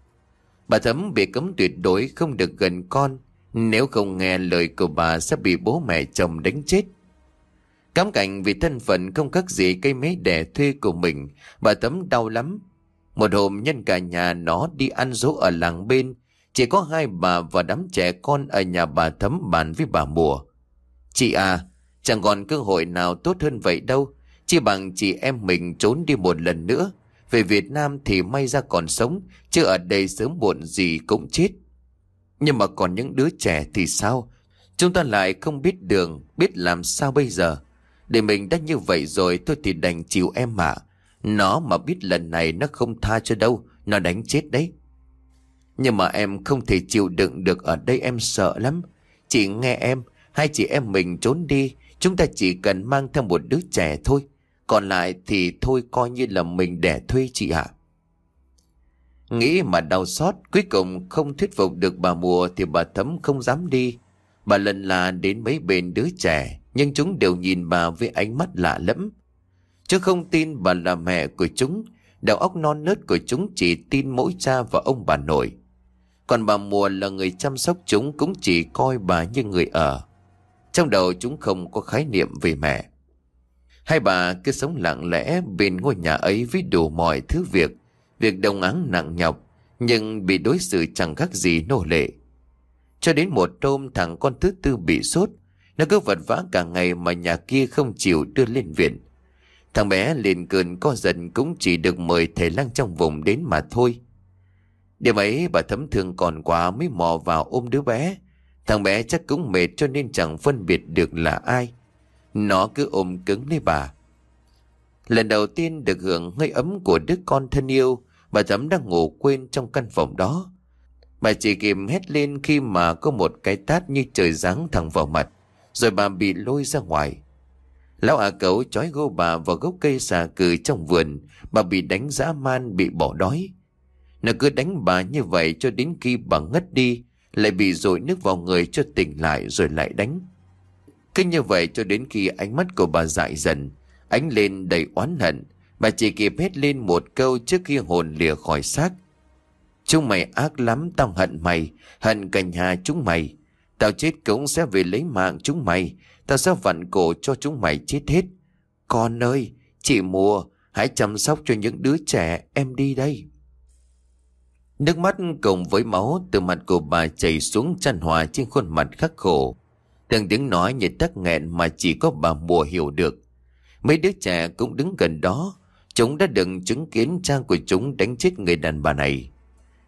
Bà Thấm bị cấm tuyệt đối không được gần con, nếu không nghe lời của bà sẽ bị bố mẹ chồng đánh chết. Cám cảnh vì thân phận không khác gì cây mế đẻ thuê của mình, bà Thấm đau lắm. Một hôm nhân cả nhà nó đi ăn dỗ ở làng bên, chỉ có hai bà và đám trẻ con ở nhà bà Thấm bàn với bà Mùa. Chị à, chẳng còn cơ hội nào tốt hơn vậy đâu, chỉ bằng chị em mình trốn đi một lần nữa. Về Việt Nam thì may ra còn sống, chứ ở đây sớm muộn gì cũng chết. Nhưng mà còn những đứa trẻ thì sao? Chúng ta lại không biết đường, biết làm sao bây giờ. Để mình đã như vậy rồi thôi thì đành chịu em mà. Nó mà biết lần này nó không tha cho đâu, nó đánh chết đấy. Nhưng mà em không thể chịu đựng được ở đây, em sợ lắm. Chị nghe em, hai chị em mình trốn đi, chúng ta chỉ cần mang theo một đứa trẻ thôi. Còn lại thì thôi coi như là mình đẻ thuê chị ạ. Nghĩ mà đau xót, cuối cùng không thuyết phục được bà Mùa thì bà Thấm không dám đi. Bà lần là đến mấy bên đứa trẻ, nhưng chúng đều nhìn bà với ánh mắt lạ lẫm. Chứ không tin bà là mẹ của chúng, đầu óc non nớt của chúng chỉ tin mỗi cha và ông bà nội. Còn bà Mùa là người chăm sóc chúng cũng chỉ coi bà như người ở. Trong đầu chúng không có khái niệm về mẹ. Hai bà cứ sống lặng lẽ bên ngôi nhà ấy với đủ mọi thứ việc, việc đồng áng nặng nhọc, nhưng bị đối xử chẳng khác gì nô lệ. Cho đến một hôm thằng con thứ tư bị sốt, nó cứ vật vã cả ngày mà nhà kia không chịu đưa lên viện. Thằng bé lên cơn co giật cũng chỉ được mời thầy lang trong vùng đến mà thôi. Điểm ấy bà Thấm thương còn quá mới mò vào ôm đứa bé. Thằng bé chắc cũng mệt cho nên chẳng phân biệt được là ai. Nó cứ ôm cứng lấy bà. Lần đầu tiên được hưởng hơi ấm của đứa con thân yêu, bà Thấm đang ngủ quên trong căn phòng đó. Bà chỉ kịp hét lên khi mà có một cái tát như trời giáng thẳng vào mặt, rồi bà bị lôi ra ngoài. Lão à Cấu trói gô bà vào gốc cây xà cừ trong vườn, bà bị đánh dã man, bị bỏ đói. Nó cứ đánh bà như vậy cho đến khi bà ngất đi, lại bị dội nước vào người cho tỉnh lại rồi lại đánh. Cứ như vậy cho đến khi ánh mắt của bà dại dần, ánh lên đầy oán hận, bà chỉ kịp hét lên một câu trước khi hồn lìa khỏi xác. Chúng mày ác lắm, tao hận mày, hận cả nhà chúng mày. Tao chết cũng sẽ về lấy mạng chúng mày, tao sẽ vặn cổ cho chúng mày chết hết. Con ơi, chị Mùa, hãy chăm sóc cho những đứa trẻ, em đi đây. Nước mắt cùng với máu từ mặt của bà chảy xuống chan hòa trên khuôn mặt khắc khổ. Từng tiếng nói như tắc nghẹn mà chỉ có bà Mùa hiểu được. Mấy đứa trẻ cũng đứng gần đó, chúng đã đừng chứng kiến cha của chúng đánh chết người đàn bà này.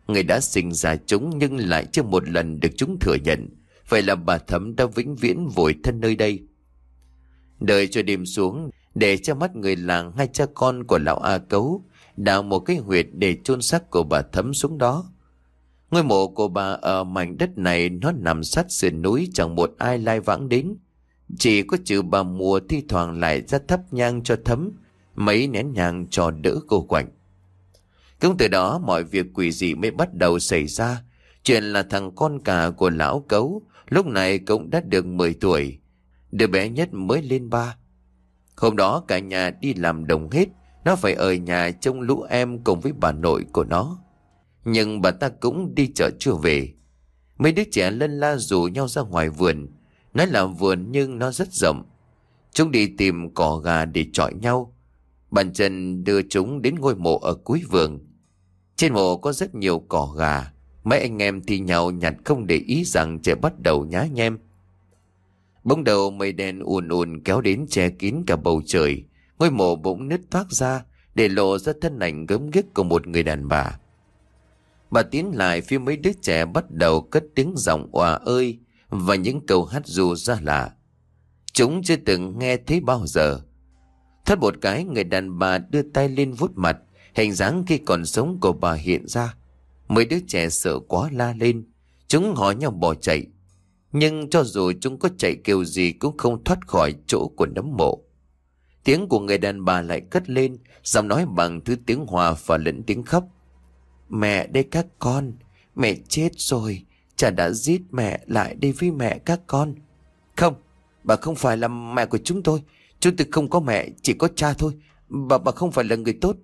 Người đã sinh ra chúng nhưng lại chưa một lần được chúng thừa nhận. Vậy là bà Thấm đã vĩnh viễn vùi thân nơi đây. Đợi cho đêm xuống, để che mắt người làng, hai cha con của lão A Cấu đào một cái huyệt để chôn xác của bà Thấm xuống đó. Ngôi mộ của bà ở mảnh đất này nó nằm sát sườn núi, chẳng một ai lai vãng đến. Chỉ có trừ bà Mùa thi thoảng lại ra thắp nhang cho Thấm, mấy nén nhang cho đỡ cô quạnh. Cũng từ đó mọi việc quỷ dị mới bắt đầu xảy ra. Chuyện là thằng con cả của lão Cấu lúc này cũng đã được mười tuổi, đứa bé nhất mới lên ba. Hôm đó cả nhà đi làm đồng hết, nó phải ở nhà trông lũ em cùng với bà nội của nó. Nhưng bà ta cũng đi chợ chưa về. Mấy đứa trẻ lân la rủ nhau ra ngoài vườn. Nói là vườn nhưng nó rất rộng. Chúng đi tìm cỏ gà để chọi nhau. Bàn chân đưa chúng đến ngôi mộ ở cuối vườn. Trên mộ có rất nhiều cỏ gà. Mấy anh em thì nhau nhặt không để ý rằng trẻ bắt đầu nhá nhem. Bỗng đầu mây đen ùn ùn kéo đến che kín cả bầu trời. Ngôi mộ bỗng nứt toác ra, để lộ ra thân ảnh gớm ghiếc của một người đàn bà. Bà tiến lại phía mấy đứa trẻ, bắt đầu cất tiếng giọng òa ơi và những câu hát ru ra lạ. Chúng chưa từng nghe thấy bao giờ. Thoát một cái, người đàn bà đưa tay lên vuốt mặt, hình dáng khi còn sống của bà hiện ra. Mấy đứa trẻ sợ quá la lên. Chúng hỏi nhau bỏ chạy. Nhưng cho dù chúng có chạy kêu gì cũng không thoát khỏi chỗ của nấm mộ. Tiếng của người đàn bà lại cất lên, giọng nói bằng thứ tiếng Hòa và lẫn tiếng khóc. Mẹ đây các con, mẹ chết rồi, cha đã giết mẹ, lại đây với mẹ các con. Không, bà không phải là mẹ của chúng tôi, chúng tôi không có mẹ, chỉ có cha thôi, bà bà không phải là người tốt.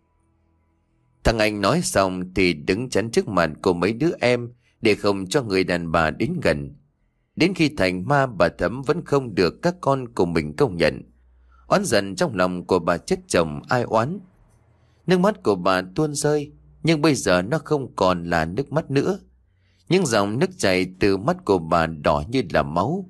Thằng anh nói xong thì đứng chắn trước mặt của mấy đứa em để không cho người đàn bà đến gần. Đến khi thành ma, bà Thấm vẫn không được các con của mình công nhận. Oán giận trong lòng của bà chất chồng ai oán. Nước mắt của bà tuôn rơi, nhưng bây giờ nó không còn là nước mắt nữa. Những dòng nước chảy từ mắt của bà đỏ như là máu.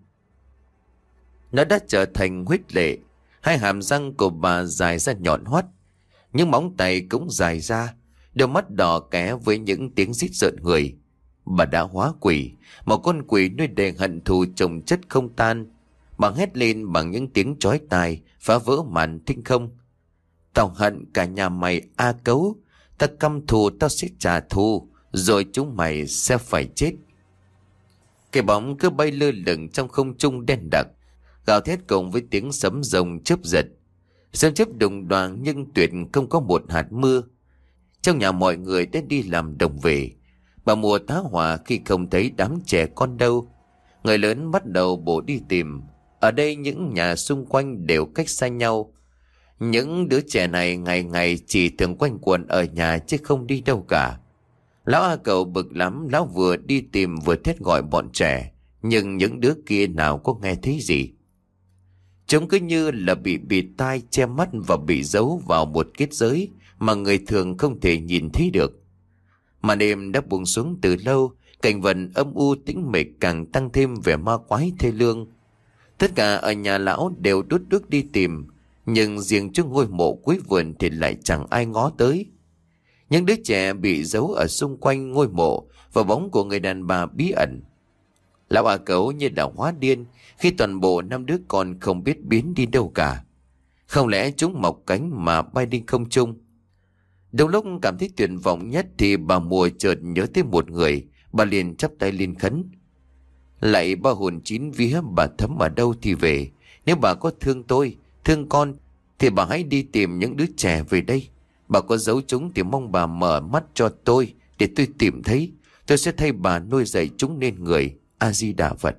Nó đã trở thành huyết lệ. Hai hàm răng của bà dài ra nhọn hoắt, những móng tay cũng dài ra, đôi mắt đỏ ké với những tiếng rít rợn người. Bà đã hóa quỷ, một con quỷ nuôi đầy hận thù chồng chất không tan. Bà hét lên bằng những tiếng chói tai, phá vỡ màn thinh không. Tao hận cả nhà mày A Cấu, ta căm thù tao sẽ trả thù, rồi chúng mày sẽ phải chết. Cái bóng cứ bay lơ lửng trong không trung đen đặc, gào thét cùng với tiếng sấm rồng chớp giật. Sấm chớp đùng đoàng nhưng tuyệt không có một hạt mưa. Trong nhà mọi người đã đi làm đồng về. Bà Mùa tá hỏa khi không thấy đám trẻ con đâu. Người lớn bắt đầu bổ đi tìm. Ở đây những nhà xung quanh đều cách xa nhau. Những đứa trẻ này ngày ngày chỉ thường quanh quẩn ở nhà chứ không đi đâu cả. Lão A Cậu bực lắm, lão vừa đi tìm vừa thét gọi bọn trẻ, nhưng những đứa kia nào có nghe thấy gì. Chúng cứ như là bị bịt tai, che mắt và bị giấu vào một kết giới mà người thường không thể nhìn thấy được. Màn đêm đã buông xuống từ lâu, cảnh vật âm u tĩnh mịch càng tăng thêm vẻ ma quái thê lương. Tất cả ở nhà lão đều đốt đuốc đi tìm, nhưng riêng trước ngôi mộ cuối vườn thì lại chẳng ai ngó tới. Những đứa trẻ bị giấu ở xung quanh ngôi mộ và bóng của người đàn bà bí ẩn. Lão A Cấu như là hóa điên khi toàn bộ năm đứa con không biết biến đi đâu cả. Không lẽ chúng mọc cánh mà bay đi không trung? Đúng lúc cảm thấy tuyệt vọng nhất thì bà Mùa chợt nhớ tới một người. Bà liền chắp tay lên khấn. Lạy ba hồn chín vía, bà Thấm ở đâu thì về. Nếu bà có thương tôi, thương con, thì bà hãy đi tìm những đứa trẻ về đây. Bà có giấu chúng thì mong bà mở mắt cho tôi, để tôi tìm thấy. Tôi sẽ thay bà nuôi dạy chúng nên người. A Di Đà Phật.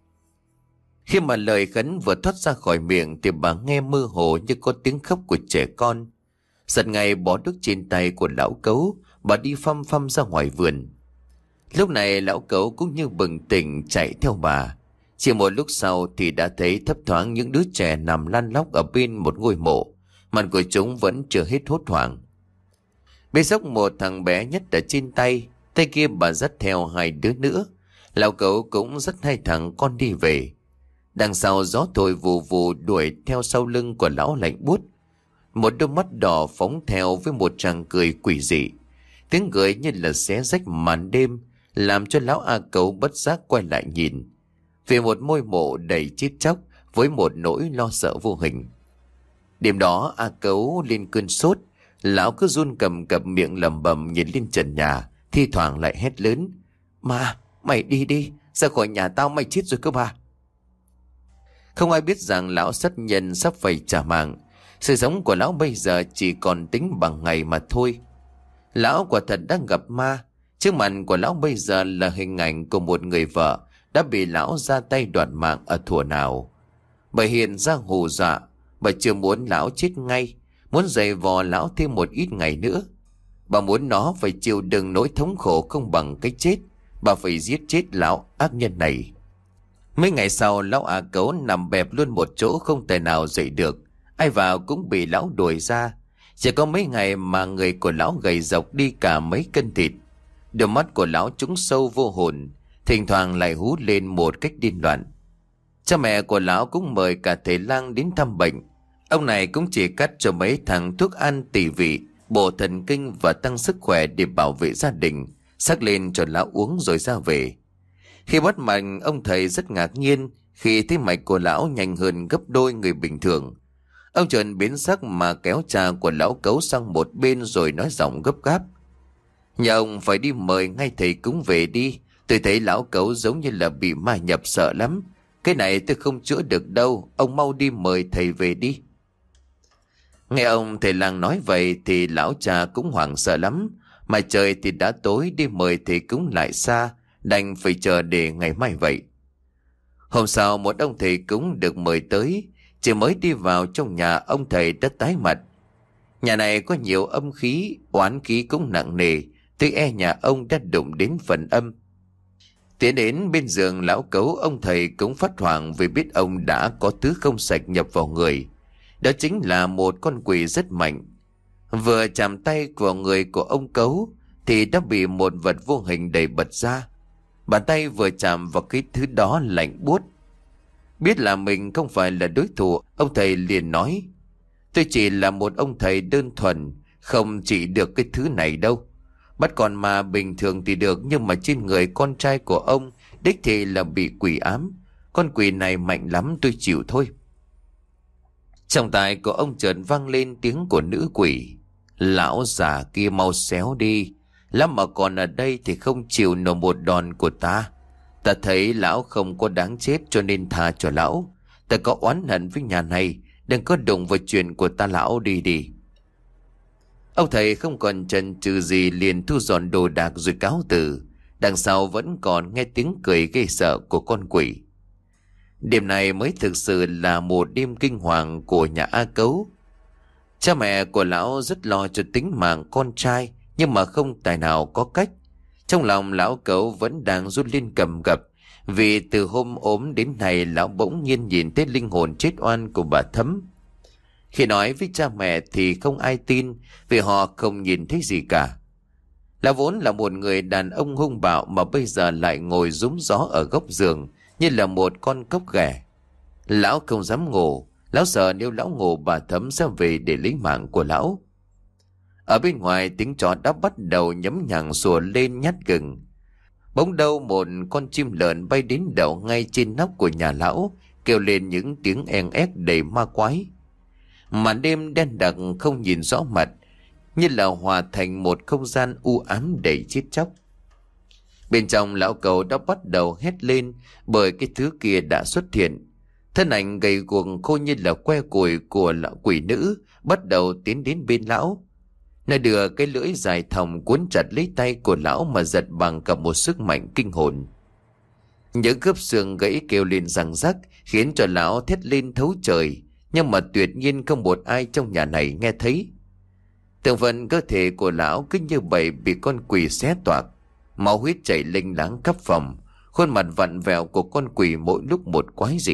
Khi mà lời khấn vừa thoát ra khỏi miệng thì bà nghe mơ hồ như có tiếng khóc của trẻ con. Giật ngay bỏ đuốc trên tay của lão Cấu, bà đi phăm phăm ra ngoài vườn. Lúc này lão Cấu cũng như bừng tỉnh chạy theo bà. Chỉ một lúc sau thì đã thấy thấp thoáng những đứa trẻ nằm lăn lóc ở bên một ngôi mộ. Mặt của chúng vẫn chưa hết hốt hoảng. Bên dốc một thằng bé nhất ở trên tay, tay kia bà dắt theo hai đứa nữa. Lão Cấu cũng dắt hai thằng con đi về. Đằng sau gió thổi vù vù đuổi theo sau lưng của lão lạnh buốt. Một đôi mắt đỏ phóng theo với một tràng cười quỷ dị. Tiếng cười như là xé rách màn đêm, làm cho lão A Cấu bất giác quay lại nhìn. Vì một ngôi mộ đầy chết chóc với một nỗi lo sợ vô hình. Đêm đó A Cấu lên cơn sốt, lão cứ run cầm cập miệng lẩm bẩm nhìn lên trần nhà, thi thoảng lại hét lớn: "Ma, mày đi đi, ra khỏi nhà tao, mày chết rồi cơ mà." Không ai biết rằng lão sát nhân sắp phải trả mạng. Sự sống của lão bây giờ chỉ còn tính bằng ngày mà thôi. Lão quả thật đang gặp ma. Trước mặt của lão bây giờ là hình ảnh của một người vợ đã bị lão ra tay đoạt mạng ở thuở nào. Bà hiện ra hù dọa. Bà chưa muốn lão chết ngay, muốn giày vò lão thêm một ít ngày nữa. Bà muốn nó phải chịu đựng nỗi thống khổ không bằng cái chết. Bà phải giết chết lão ác nhân này. Mấy ngày sau, lão A Cấu nằm bẹp luôn một chỗ, không thể nào dậy được. Ai vào cũng bị lão đuổi ra. Chỉ có mấy ngày mà người của lão gầy rộc đi cả mấy cân thịt. Đôi mắt của lão trũng sâu vô hồn, thỉnh thoảng lại hú lên một cách điên loạn. Cha mẹ của lão cũng mời cả thầy lang đến thăm bệnh. Ông này cũng chỉ cắt cho mấy thằng thuốc an tỳ vị, bổ thần kinh và tăng sức khỏe để bảo vệ gia đình, sắc lên cho lão uống rồi ra về. Khi bắt mạch, ông thầy rất ngạc nhiên khi thấy mạch của lão nhanh hơn gấp đôi người bình thường. Ông trợn biến sắc mà kéo cha của lão Cấu sang một bên rồi nói giọng gấp gáp: "Nhà ông phải đi mời ngay thầy cúng về đi. Tôi thấy lão Cấu giống như là bị ma nhập, sợ lắm. Cái này tôi không chữa được đâu, ông mau đi mời thầy về đi." Nghe ông thầy làng nói vậy thì lão cha cũng hoảng sợ lắm. Mà trời thì đã tối, đi mời thầy cúng lại xa, đành phải chờ để ngày mai vậy. Hôm sau, một ông thầy cúng được mời tới. Chỉ mới đi vào trong nhà, ông thầy đã tái mặt. Nhà này có nhiều âm khí, oán khí cũng nặng nề. Tôi e nhà ông đã đụng đến phần âm. Tiến đến bên giường lão Cấu, ông thầy cũng phát hoảng vì biết ông đã có thứ không sạch nhập vào người. Đó chính là một con quỷ rất mạnh. Vừa chạm tay vào người của ông Cấu thì đã bị một vật vô hình đẩy bật ra. Bàn tay vừa chạm vào cái thứ đó lạnh buốt. Biết là mình không phải là đối thủ, ông thầy liền nói: "Tôi chỉ là một ông thầy đơn thuần, không trị được cái thứ này đâu. Bắt con ma bình thường thì được, nhưng mà trên người con trai của ông đích thị là bị quỷ ám. Con quỷ này mạnh lắm, tôi chịu thôi." Trong tai của ông chợt vang lên tiếng của nữ quỷ: "Lão già kia mau xéo đi, lắm mà còn ở đây thì không chịu nổi một đòn của ta. Ta thấy lão không có đáng chết cho nên tha cho lão. Ta có oán hận với nhà này, đừng có đụng vào chuyện của ta, lão đi đi." Ông thầy không còn chần chừ gì, liền thu dọn đồ đạc rồi cáo từ. Đằng sau vẫn còn nghe tiếng cười ghê sợ của con quỷ. Đêm này mới thực sự là một đêm kinh hoàng của nhà A Cấu. Cha mẹ của lão rất lo cho tính mạng con trai, nhưng mà không tài nào có cách. Trong lòng lão Cấu vẫn đang run lên cầm cập, vì từ hôm ốm đến nay lão bỗng nhiên nhìn thấy linh hồn chết oan của bà Thấm. Khi nói với cha mẹ thì không ai tin, vì họ không nhìn thấy gì cả. Lão vốn là một người đàn ông hung bạo mà bây giờ lại ngồi rúm gió ở góc giường như là một con cóc ghẻ. Lão không dám ngủ, lão sợ nếu lão ngủ bà Thấm sẽ về để lấy mạng của lão. Ở bên ngoài tiếng chó đã bắt đầu nhấm nhằng sủa lên nhát gừng. Bỗng đâu một con chim lợn bay đến đậu ngay trên nóc của nhà lão, kêu lên những tiếng en ép đầy ma quái. Màn đêm đen đặc không nhìn rõ mặt, như là hòa thành một không gian u ám đầy chết chóc. Bên trong lão Cấu đã bắt đầu hét lên bởi cái thứ kia đã xuất hiện. Thân ảnh gầy guộc khô như là que củi của lão quỷ nữ bắt đầu tiến đến bên lão. Nó đưa cái lưỡi dài thòng cuốn chặt lấy tay của lão mà giật bằng cả một sức mạnh kinh hồn. Những khớp xương gãy kêu lên răng rắc, khiến cho lão thét lên thấu trời, nhưng mà tuyệt nhiên không một ai trong nhà này nghe thấy. Từng phần cơ thể của lão cứ như vậy bị con quỷ xé toạc, máu huyết chảy lênh láng khắp phòng, khuôn mặt vặn vẹo của con quỷ mỗi lúc một quái dị.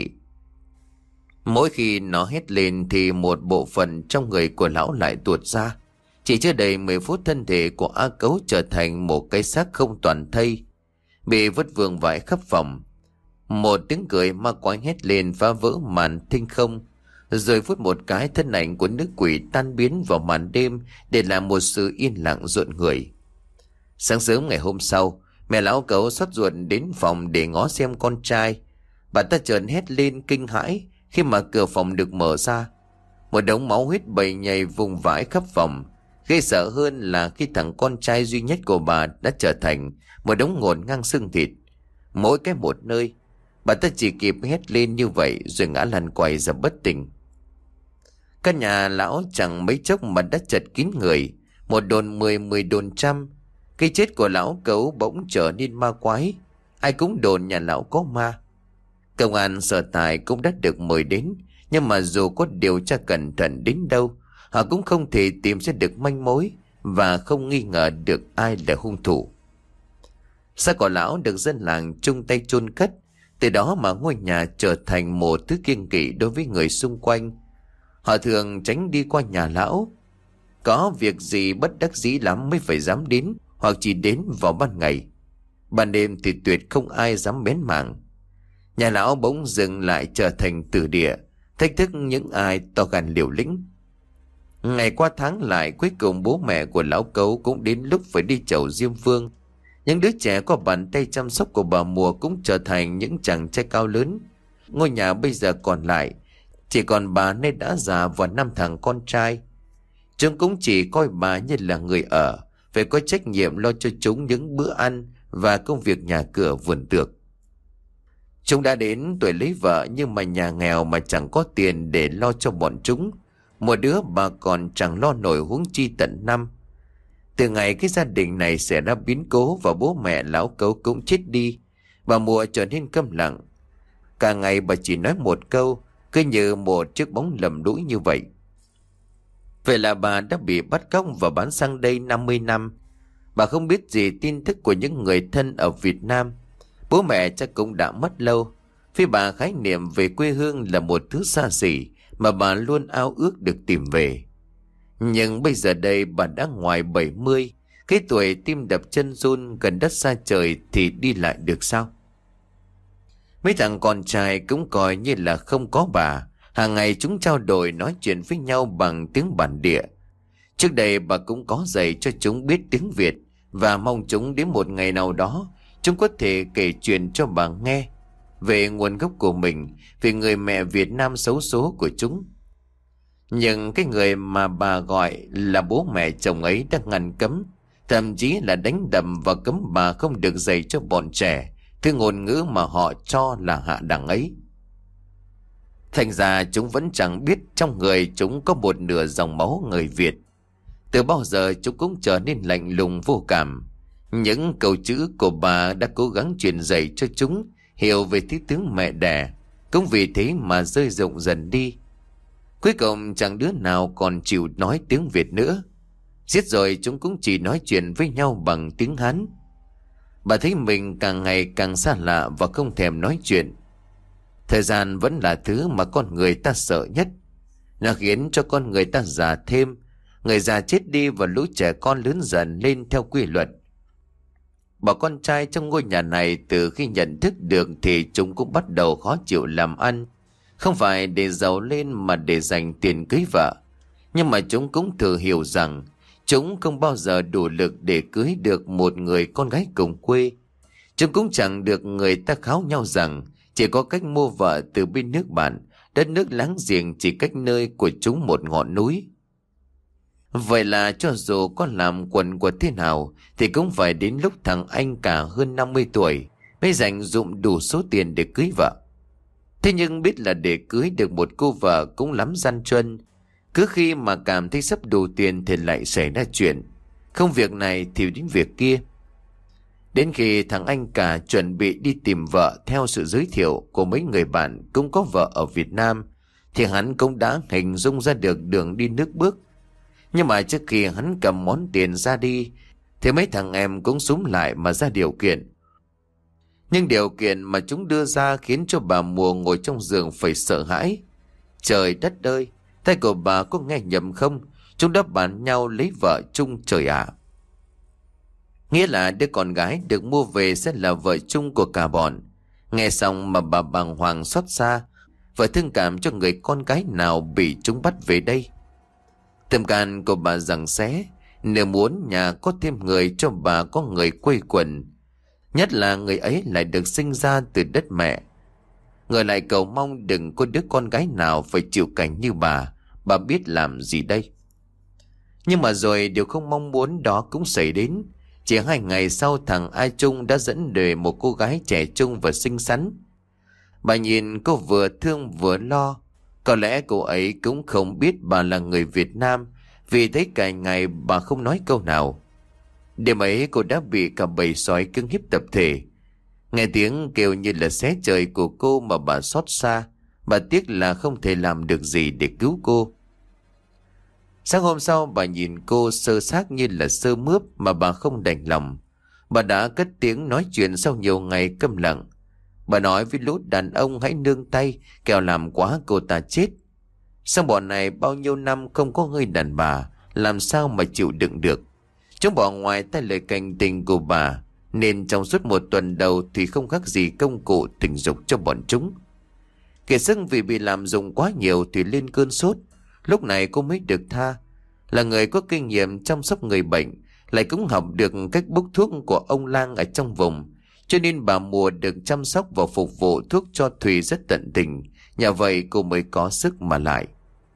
Mỗi khi nó hét lên thì một bộ phận trong người của lão lại tuột ra. Chỉ chưa đầy mười phút, thân thể của A Cấu trở thành một cái xác không toàn thây, bị vứt vương vãi khắp phòng. Một tiếng cười ma quái hét lên phá vỡ màn thinh không, rồi phút một cái thân ảnh của nữ quỷ tan biến vào màn đêm để làm một sự yên lặng rợn người. Sáng sớm ngày hôm sau, mẹ lão cẩu xót ruột đến phòng để ngó xem con trai. Bà ta chợt hét lên kinh hãi khi mà cửa phòng được mở ra. Một đống máu huyết bầy nhầy vùng vãi khắp phòng. Gây sợ hơn là khi thằng con trai duy nhất của bà đã trở thành một đống ngổn ngang xương thịt, mỗi cái một nơi. Bà ta chỉ kịp hét lên như vậy rồi ngã lăn quay ra bất tỉnh. Căn nhà lão chẳng mấy chốc mà đã chật kín người. Một đồn mười, mười đồn trăm. Cái chết của lão cẩu bỗng trở nên ma quái. Ai cũng đồn nhà lão có ma. Công an sở tại cũng đã được mời đến, nhưng mà dù có điều tra cẩn thận đến đâu, họ cũng không thể tìm ra được manh mối và không nghi ngờ được ai là hung thủ. Xác của lão được dân làng chung tay chôn cất. Từ đó mà ngôi nhà trở thành một thứ kiêng kỵ đối với người xung quanh. Họ thường tránh đi qua nhà lão. Có việc gì bất đắc dĩ lắm mới phải dám đến, hoặc chỉ đến vào ban ngày. Ban đêm thì tuyệt không ai dám bén mảng. Nhà lão bỗng dừng lại trở thành tử địa, thách thức những ai to gan liều lĩnh. Ngày qua tháng lại, cuối cùng bố mẹ của lão cấu cũng đến lúc phải đi chầu diêm phương. Những đứa trẻ có bàn tay chăm sóc của bà Mùa cũng trở thành những chàng trai cao lớn. Ngôi nhà bây giờ còn lại chỉ còn bà nên đã già và năm thằng con trai. Chúng cũng chỉ coi bà như là người ở, phải có trách nhiệm lo cho chúng những bữa ăn và công việc nhà cửa vườn tược. Chúng đã đến tuổi lấy vợ, nhưng mà nhà nghèo mà chẳng có tiền để lo cho bọn chúng. Một đứa bà còn chẳng lo nổi, huống chi tận năm. Từ ngày cái gia đình này xảy ra biến cố và bố mẹ lão cấu cũng chết đi, bà Mùa trở nên câm lặng. Cả ngày bà chỉ nói một câu, cứ như một chiếc bóng lầm lũi như vậy. Vậy là bà đã bị bắt cóc và bán sang đây năm mươi năm. Bà không biết gì tin tức của những người thân ở Việt Nam. Bố mẹ chắc cũng đã mất lâu. Phía bà, khái niệm về quê hương là một thứ xa xỉ mà bà luôn ao ước được tìm về. Nhưng bây giờ đây bà đã ngoài bảy mươi, cái tuổi tim đập chân run gần đất xa trời thì đi lại được sao? Mấy thằng con trai cũng coi như là không có bà. Hàng ngày chúng trao đổi nói chuyện với nhau bằng tiếng bản địa. Trước đây bà cũng có dạy cho chúng biết tiếng Việt, và mong chúng đến một ngày nào đó chúng có thể kể chuyện cho bà nghe về nguồn gốc của mình, về người mẹ Việt Nam xấu số của chúng. Nhưng cái người mà bà gọi là bố mẹ chồng ấy đã ngăn cấm, thậm chí là đánh đập và cấm bà không được dạy cho bọn trẻ thứ ngôn ngữ mà họ cho là hạ đẳng ấy. Thành ra chúng vẫn chẳng biết trong người chúng có một nửa dòng máu người Việt. Từ bao giờ chúng cũng trở nên lạnh lùng vô cảm. Những câu chữ của bà đã cố gắng truyền dạy cho chúng hiểu về thứ tiếng mẹ đẻ, cũng vì thế mà rơi rụng dần đi. Cuối cùng chẳng đứa nào còn chịu nói tiếng Việt nữa. Giết rồi chúng cũng chỉ nói chuyện với nhau bằng tiếng Hán. Bà thấy mình càng ngày càng xa lạ và không thèm nói chuyện. Thời gian vẫn là thứ mà con người ta sợ nhất. Nó khiến cho con người ta già thêm. Người già chết đi và lũ trẻ con lớn dần lên theo quy luật. Bà con trai trong ngôi nhà này từ khi nhận thức được thì chúng cũng bắt đầu khó chịu làm ăn. Không phải để giàu lên mà để dành tiền cưới vợ. Nhưng mà chúng cũng thừa hiểu rằng chúng không bao giờ đủ lực để cưới được một người con gái cùng quê. Chúng cũng chẳng được người ta kháo nhau rằng chỉ có cách mua vợ từ bên nước bạn, đất nước láng giềng chỉ cách nơi của chúng một ngọn núi. Vậy là cho dù có làm quần quật thế nào thì cũng phải đến lúc thằng anh cả hơn năm mươi tuổi mới dành dụm đủ số tiền để cưới vợ. Thế nhưng biết là để cưới được một cô vợ cũng lắm gian truân. Cứ khi mà cảm thấy sắp đủ tiền thì lại xảy ra chuyện. Không việc này thì đến việc kia. Đến khi thằng anh cả chuẩn bị đi tìm vợ theo sự giới thiệu của mấy người bạn cũng có vợ ở Việt Nam, thì hắn cũng đã hình dung ra được đường đi nước bước. Nhưng mà trước khi hắn cầm món tiền ra đi thì mấy thằng em cũng xúm lại mà ra điều kiện. Nhưng điều kiện mà chúng đưa ra khiến cho bà Mùa ngồi trong giường phải sợ hãi. Trời đất ơi, tay của bà có nghe nhầm không? Chúng đã bàn nhau lấy vợ chung trời ạ. À. Nghĩa là đứa con gái được mua về sẽ là vợ chung của cả bọn. Nghe xong mà bà bàng hoàng xót xa, và thương cảm cho người con gái nào bị chúng bắt về đây. Tâm can của bà giằng xé, Nếu muốn nhà có thêm người cho bà có người quây quần, nhất là người ấy lại được sinh ra từ đất mẹ. Người lại cầu mong đừng có đứa con gái nào phải chịu cảnh như bà. Bà biết làm gì đây? Nhưng mà rồi điều không mong muốn đó cũng xảy đến. Chỉ hai ngày sau, thằng A Trung đã dẫn về một cô gái trẻ trung và xinh xắn. Bà nhìn cô vừa thương vừa lo. Có lẽ cô ấy cũng không biết bà là người Việt Nam, vì thấy cả ngày bà không nói câu nào. Đêm ấy cô đã bị cả bầy sói cưỡng hiếp tập thể. Nghe tiếng kêu như là xé trời của cô mà bà xót xa. Bà tiếc là không thể làm được gì để cứu cô. Sáng hôm sau, bà nhìn cô sơ xác như là sơ mướp mà bà không đành lòng. Bà đã cất tiếng nói chuyện sau nhiều ngày câm lặng. Bà nói với lũ đàn ông hãy nương tay, kẻo làm quá cô ta chết. Xong bọn này bao nhiêu năm không có người đàn bà, làm sao mà chịu đựng được. Chúng bỏ ngoài tay lời cảnh tình của bà, nên trong suốt một tuần đầu thì không khác gì công cụ tình dục cho bọn chúng. Kiệt sức vì bị làm dùng quá nhiều thì lên cơn sốt. Lúc này cô mới được tha. Là người có kinh nghiệm chăm sóc người bệnh, lại cũng học được cách bốc thuốc của ông Lang ở trong vùng, cho nên bà Mùa được chăm sóc và phục vụ thuốc cho Thùy rất tận tình. Nhờ vậy cô mới có sức mà lại.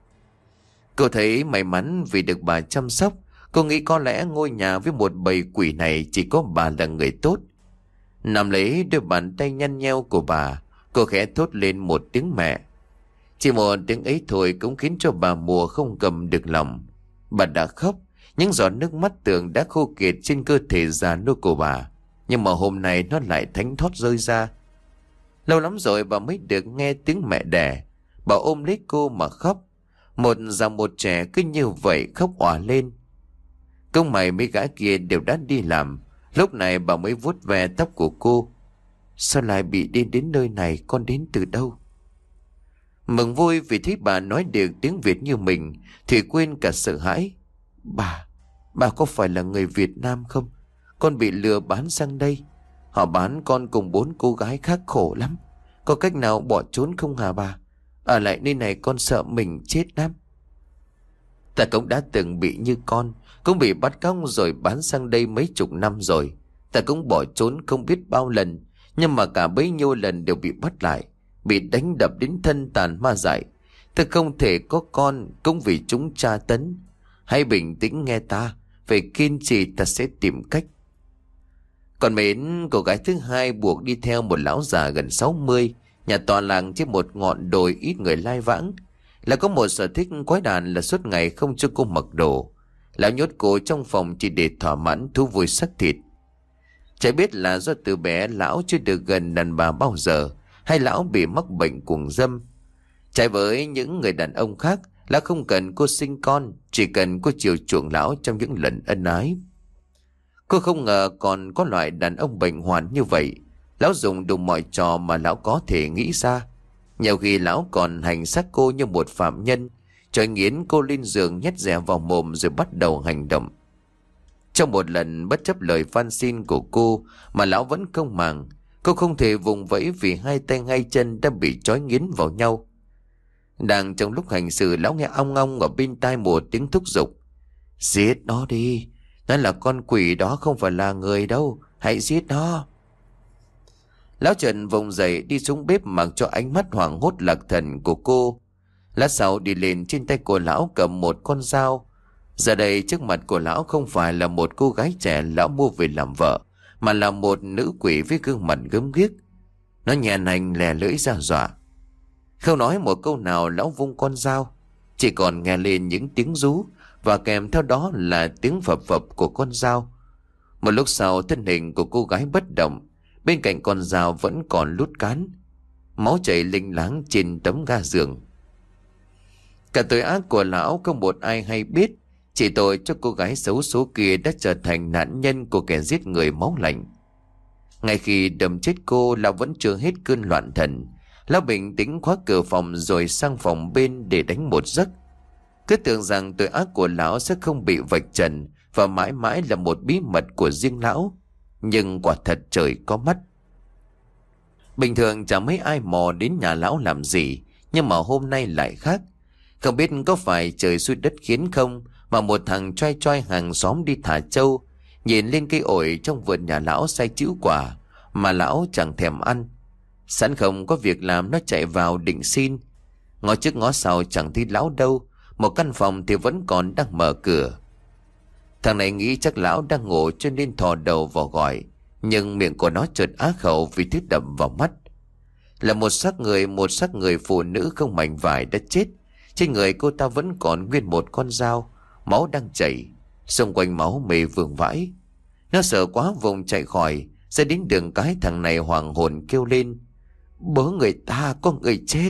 Cô thấy may mắn vì được bà chăm sóc. Cô nghĩ có lẽ ngôi nhà với một bầy quỷ này chỉ có bà là người tốt. Nắm lấy đôi bàn tay nhăn nheo của bà, cô khẽ thốt lên một tiếng mẹ. Chỉ một tiếng ấy thôi cũng khiến cho bà Mùa không cầm được lòng. Bà đã khóc, những giọt nước mắt tưởng đã khô kiệt trên cơ thể già nua của bà. Nhưng mà hôm nay nó lại thánh thót rơi ra. Lâu lắm rồi bà mới được nghe tiếng mẹ đẻ. Bà ôm lấy cô mà khóc. Một già một trẻ cứ như vậy khóc òa lên. Công mày mấy gã kia đều đã đi làm. Lúc này bà mới vuốt ve tóc của cô. Sao lại bị đi đến nơi này, con đến từ đâu? Mừng vui vì thấy bà nói được tiếng Việt như mình thì quên cả sợ hãi. Bà, bà có phải là người Việt Nam không? Con bị lừa bán sang đây. Họ bán con cùng bốn cô gái khác khổ lắm. Có cách nào bỏ trốn không hả bà? Ở lại nơi này con sợ mình chết lắm. Ta cũng đã từng bị như con, cũng bị bắt cóc rồi bán sang đây mấy chục năm rồi. Ta cũng bỏ trốn không biết bao lần, nhưng mà cả bấy nhiêu lần đều bị bắt lại, bị đánh đập đến thân tàn ma dại. Ta không thể có con cũng vì chúng tra tấn. Hãy bình tĩnh nghe ta, phải kiên trì, ta sẽ tìm cách. Còn Mến, cô gái thứ hai buộc đi theo một lão già gần sáu mươi, nhà tọa lạc trên một ngọn đồi ít người lai vãng. Là có một sở thích quái đản là suốt ngày không cho cô mặc đồ. Lão nhốt cô trong phòng chỉ để thỏa mãn thú vui xác thịt. Chả biết là do từ bé lão chưa được gần đàn bà bao giờ, hay lão bị mắc bệnh cuồng dâm. Trái với những người đàn ông khác, lão không cần cô sinh con, chỉ cần cô chiều chuộng lão trong những lần ân ái. Cô không ngờ còn có loại đàn ông bệnh hoạn như vậy. Lão dùng đủ mọi trò mà lão có thể nghĩ ra. Nhiều khi lão còn hành xác cô như một phạm nhân, cho nghiến cô lên giường nhét dẻ vào mồm rồi bắt đầu hành động. Trong một lần bất chấp lời van xin của cô mà lão vẫn không màng. Cô không thể vùng vẫy vì hai tay hai chân đã bị trói nghiến vào nhau. Đang trong lúc hành xử, lão nghe ong ong ở bên tai một tiếng thúc giục. Giết nó đi, nó là con quỷ đó, không phải là người đâu, hãy giết nó. Lão Trần vùng dậy đi xuống bếp mặc cho ánh mắt hoảng hốt lạc thần của cô. Lát sau đi lên, trên tay của lão cầm một con dao. Giờ đây trước mặt của lão không phải là một cô gái trẻ lão mua về làm vợ, mà là một nữ quỷ với gương mặt gớm ghiếc. Nó nhẹ nành lè lưỡi ra dọa. Không nói một câu nào, lão vung con dao. Chỉ còn nghe lên những tiếng rú, và kèm theo đó là tiếng phập phập của con dao. Một lúc sau, thân hình của cô gái bất động. Bên cạnh con dao vẫn còn lút cán, máu chảy linh láng trên tấm ga giường. Cả tội ác của lão không một ai hay biết, chỉ tội cho cô gái xấu số kia đã trở thành nạn nhân của kẻ giết người máu lạnh. Ngay khi đâm chết cô, lão vẫn chưa hết cơn loạn thần. Lão bình tĩnh khóa cửa phòng rồi sang phòng bên để đánh một giấc. Cứ tưởng rằng tội ác của lão sẽ không bị vạch trần và mãi mãi là một bí mật của riêng lão. Nhưng quả thật trời có mắt. Bình thường chẳng mấy ai mò đến nhà lão làm gì, nhưng mà hôm nay lại khác. Không biết có phải trời xui đất khiến không mà một thằng choai choai hàng xóm đi thả trâu, nhìn lên cây ổi trong vườn nhà lão sai chĩu quả mà lão chẳng thèm ăn. Sẵn không có việc làm, nó chạy vào định xin. Ngó trước ngó sau chẳng thấy lão đâu, một căn phòng thì vẫn còn đang mở cửa. Thằng này nghĩ chắc lão đang ngủ cho nên thò đầu vào gọi, nhưng miệng của nó chợt á khẩu vì thứ đập vào mắt. Là một xác người, một xác người phụ nữ không mảnh vải đã chết. Trên người cô ta vẫn còn nguyên một con dao, máu đang chảy, xung quanh máu mê vương vãi. Nó sợ quá vùng chạy khỏi, ra đến đường cái thằng này hoảng hồn kêu lên: "Bớ người ta, có người chết!"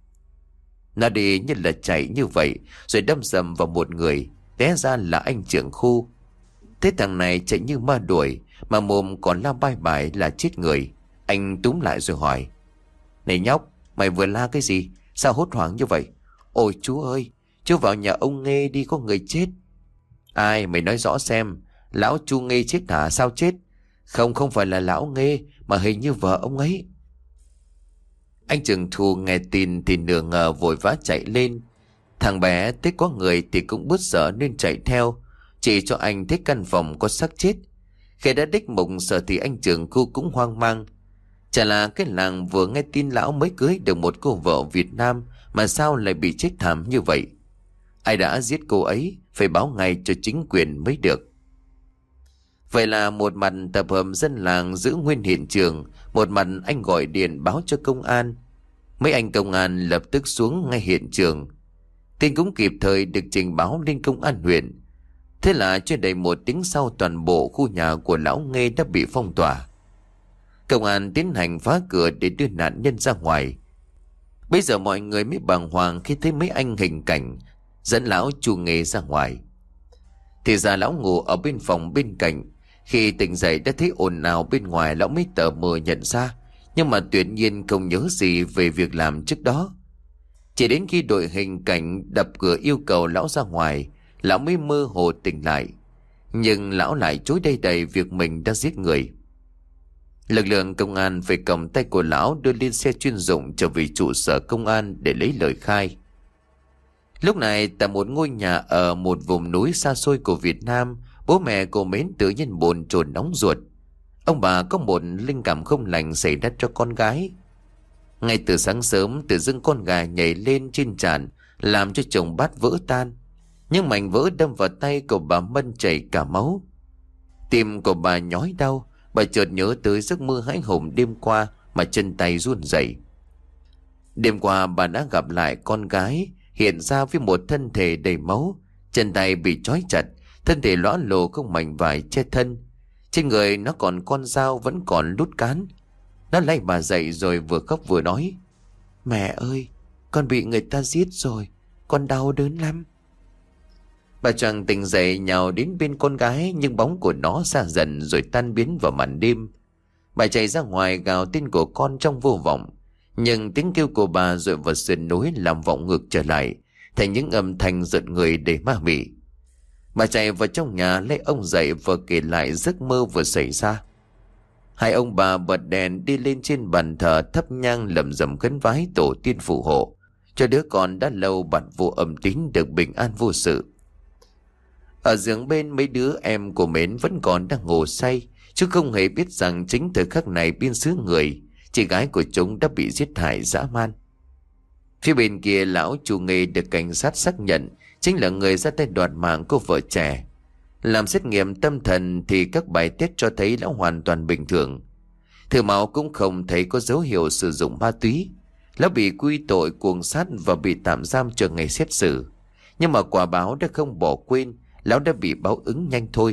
Nó đi như là chạy như vậy, rồi đâm sầm vào một người, té ra là anh trưởng khu. Thế thằng này chạy như ma đuổi, mà mồm còn la bai bài là chết người. Anh túm lại rồi hỏi: "Này nhóc, mày vừa la cái gì? Sao hốt hoảng như vậy?" "Ôi chú ơi, chú vào nhà ông Nghê đi, có người chết." "Ai? Mày nói rõ xem. Lão Chu Nghê chết hả? Sao chết?" "Không, không phải là lão Nghê, mà hình như vợ ông ấy." Anh Trường Thu nghe tin thì nửa ngờ vội vã chạy lên. Thằng bé thấy có người thì cũng bứt sợ nên chạy theo, chỉ cho anh thấy căn phòng có xác chết. Khi đã đích mộng sợ thì anh Trường Thu cũng hoang mang. Chả là cái làng vừa nghe tin lão mới cưới được một cô vợ Việt Nam mà sao lại bị chết thảm như vậy. Ai đã giết cô ấy, phải báo ngay cho chính quyền mới được. Vậy là một mặt tập hợp dân làng giữ nguyên hiện trường, một mặt anh gọi điện báo cho công an. Mấy anh công an lập tức xuống ngay hiện trường. Tin cũng kịp thời được trình báo lên công an huyện. Thế là chưa đầy một tiếng sau, toàn bộ khu nhà của lão Nghê đã bị phong tỏa. Công an tiến hành phá cửa để đưa nạn nhân ra ngoài. Bây giờ mọi người mới bàng hoàng khi thấy mấy anh hình cảnh dẫn lão Chu Nghê ra ngoài. Thì ra lão ngủ ở bên phòng bên cạnh. Khi tỉnh dậy đã thấy ồn ào bên ngoài, lão mới tờ mờ nhận ra, nhưng mà tuyệt nhiên không nhớ gì về việc làm trước đó. Chỉ đến khi đội hình cảnh đập cửa yêu cầu lão ra ngoài, lão mới mơ hồ tỉnh lại. Nhưng lão lại chối đầy đầy việc mình đã giết người. Lực lượng công an phải cầm tay của lão đưa lên xe chuyên dụng trở về trụ sở công an để lấy lời khai. Lúc này tại một ngôi nhà ở một vùng núi xa xôi của Việt Nam, bố mẹ của Mến tự nhiên bồn chồn nóng ruột. Ông bà có một linh cảm không lành xảy ra cho con gái. Ngay từ sáng sớm, tự dưng con gà nhảy lên trên tràn, làm cho chồng bát vỡ tan. Nhưng mảnh vỡ đâm vào tay của bà Mân chảy cả máu. Tim của bà nhói đau, bà chợt nhớ tới giấc mơ hãi hùng đêm qua mà chân tay run rẩy. Đêm qua bà đã gặp lại con gái hiện ra với một thân thể đầy máu, chân tay bị trói chặt, thân thể lõa lồ không mảnh vải che thân. Trên người nó còn con dao vẫn còn lút cán. Nó lay bà dậy rồi vừa khóc vừa nói: "Mẹ ơi, con bị người ta giết rồi, con đau đớn lắm." Bà choàng tỉnh dậy nhào đến bên con gái, nhưng bóng của nó xa dần rồi tan biến vào màn đêm. Bà chạy ra ngoài gào tên của con trong vô vọng, nhưng tiếng kêu của bà dội vào sườn núi làm vọng ngược trở lại thành những âm thanh giận người đầy ma mị. Bà chạy vào trong nhà lấy ông dậy và kể lại giấc mơ vừa xảy ra. Hai ông bà bật đèn đi lên trên bàn thờ thắp nhang lẩm rẩm khấn vái tổ tiên phù hộ cho đứa con đã lâu bặt vô âm tín được bình an vô sự. Ở giường bên, mấy đứa em của Mến vẫn còn đang ngủ say, chứ không hề biết rằng chính thời khắc này biên xứ người, chị gái của chúng đã bị giết hại dã man. Phía bên kia, lão Chu Nghê được cảnh sát xác nhận chính là người ra tay đoạt mạng cô vợ trẻ. Làm xét nghiệm tâm thần thì các bài test cho thấy lão hoàn toàn bình thường. Thử máu cũng không thấy có dấu hiệu sử dụng ma túy. Lão bị quy tội cuồng sát và bị tạm giam chờ ngày xét xử. Nhưng mà quả báo đã không bỏ quên, lão đã bị báo ứng nhanh thôi.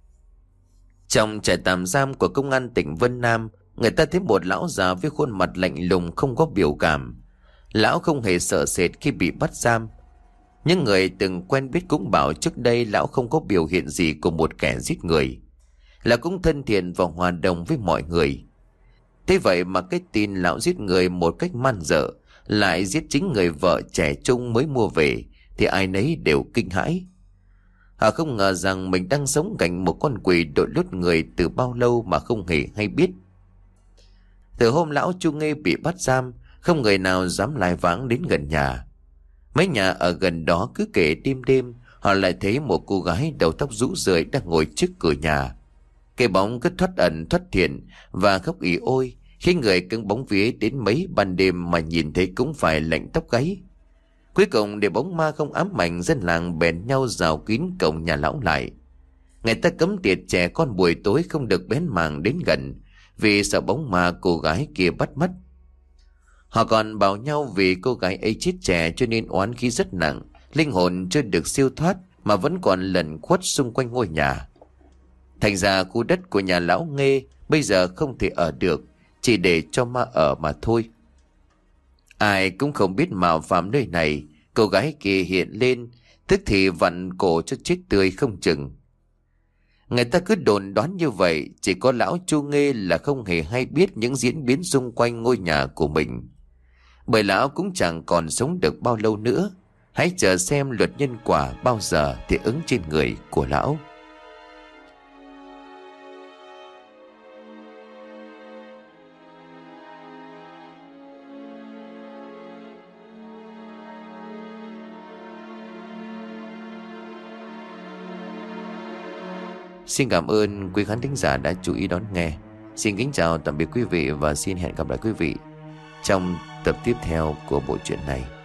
Trong trại tạm giam của công an tỉnh Vân Nam, người ta thấy một lão già với khuôn mặt lạnh lùng không có biểu cảm. Lão không hề sợ sệt khi bị bắt giam. Những người từng quen biết cũng bảo trước đây lão không có biểu hiện gì của một kẻ giết người, là cũng thân thiện và hòa đồng với mọi người. Thế vậy mà cái tin lão giết người một cách man dợ, lại giết chính người vợ trẻ trung mới mua về, thì ai nấy đều kinh hãi. Họ không ngờ rằng mình đang sống cạnh một con quỷ đội lốt người từ bao lâu mà không hề hay biết. Từ hôm lão Chu Nghê bị bắt giam, không người nào dám lai vãng đến gần nhà. Mấy nhà ở gần đó cứ kể đêm đêm họ họ lại thấy một cô gái đầu tóc rũ rượi đang ngồi trước cửa nhà. Cái bóng cứ thoát ẩn thoát hiện và khóc ì ôi, khiến người cứng bóng vía đến mấy ban đêm mà nhìn thấy cũng phải lạnh tóc gáy. Cuối cùng để bóng ma không ám ảnh, dân làng bèn nhau rào kín cổng nhà lão lại. Người ta cấm tiệt trẻ con buổi tối không được bén mảng đến gần, vì sợ bóng ma cô gái kia bắt mất. Họ còn bảo nhau vì cô gái ấy chết trẻ cho nên oán khí rất nặng, linh hồn chưa được siêu thoát mà vẫn còn lẩn khuất xung quanh ngôi nhà. Thành ra khu đất của nhà lão Nghê bây giờ không thể ở được, chỉ để cho ma ở mà thôi. Ai cũng không biết mạo phạm nơi này, cô gái kia hiện lên, tức thì vặn cổ cho chết tươi không chừng. Người ta cứ đồn đoán như vậy, chỉ có lão Chu Nghê là không hề hay biết những diễn biến xung quanh ngôi nhà của mình. Bởi lão cũng chẳng còn sống được bao lâu nữa. Hãy chờ xem luật nhân quả bao giờ thì ứng trên người của lão. Xin cảm ơn quý khán thính giả đã chú ý đón nghe. Xin kính chào tạm biệt quý vị và xin hẹn gặp lại quý vị trong tập tiếp theo của bộ truyện này.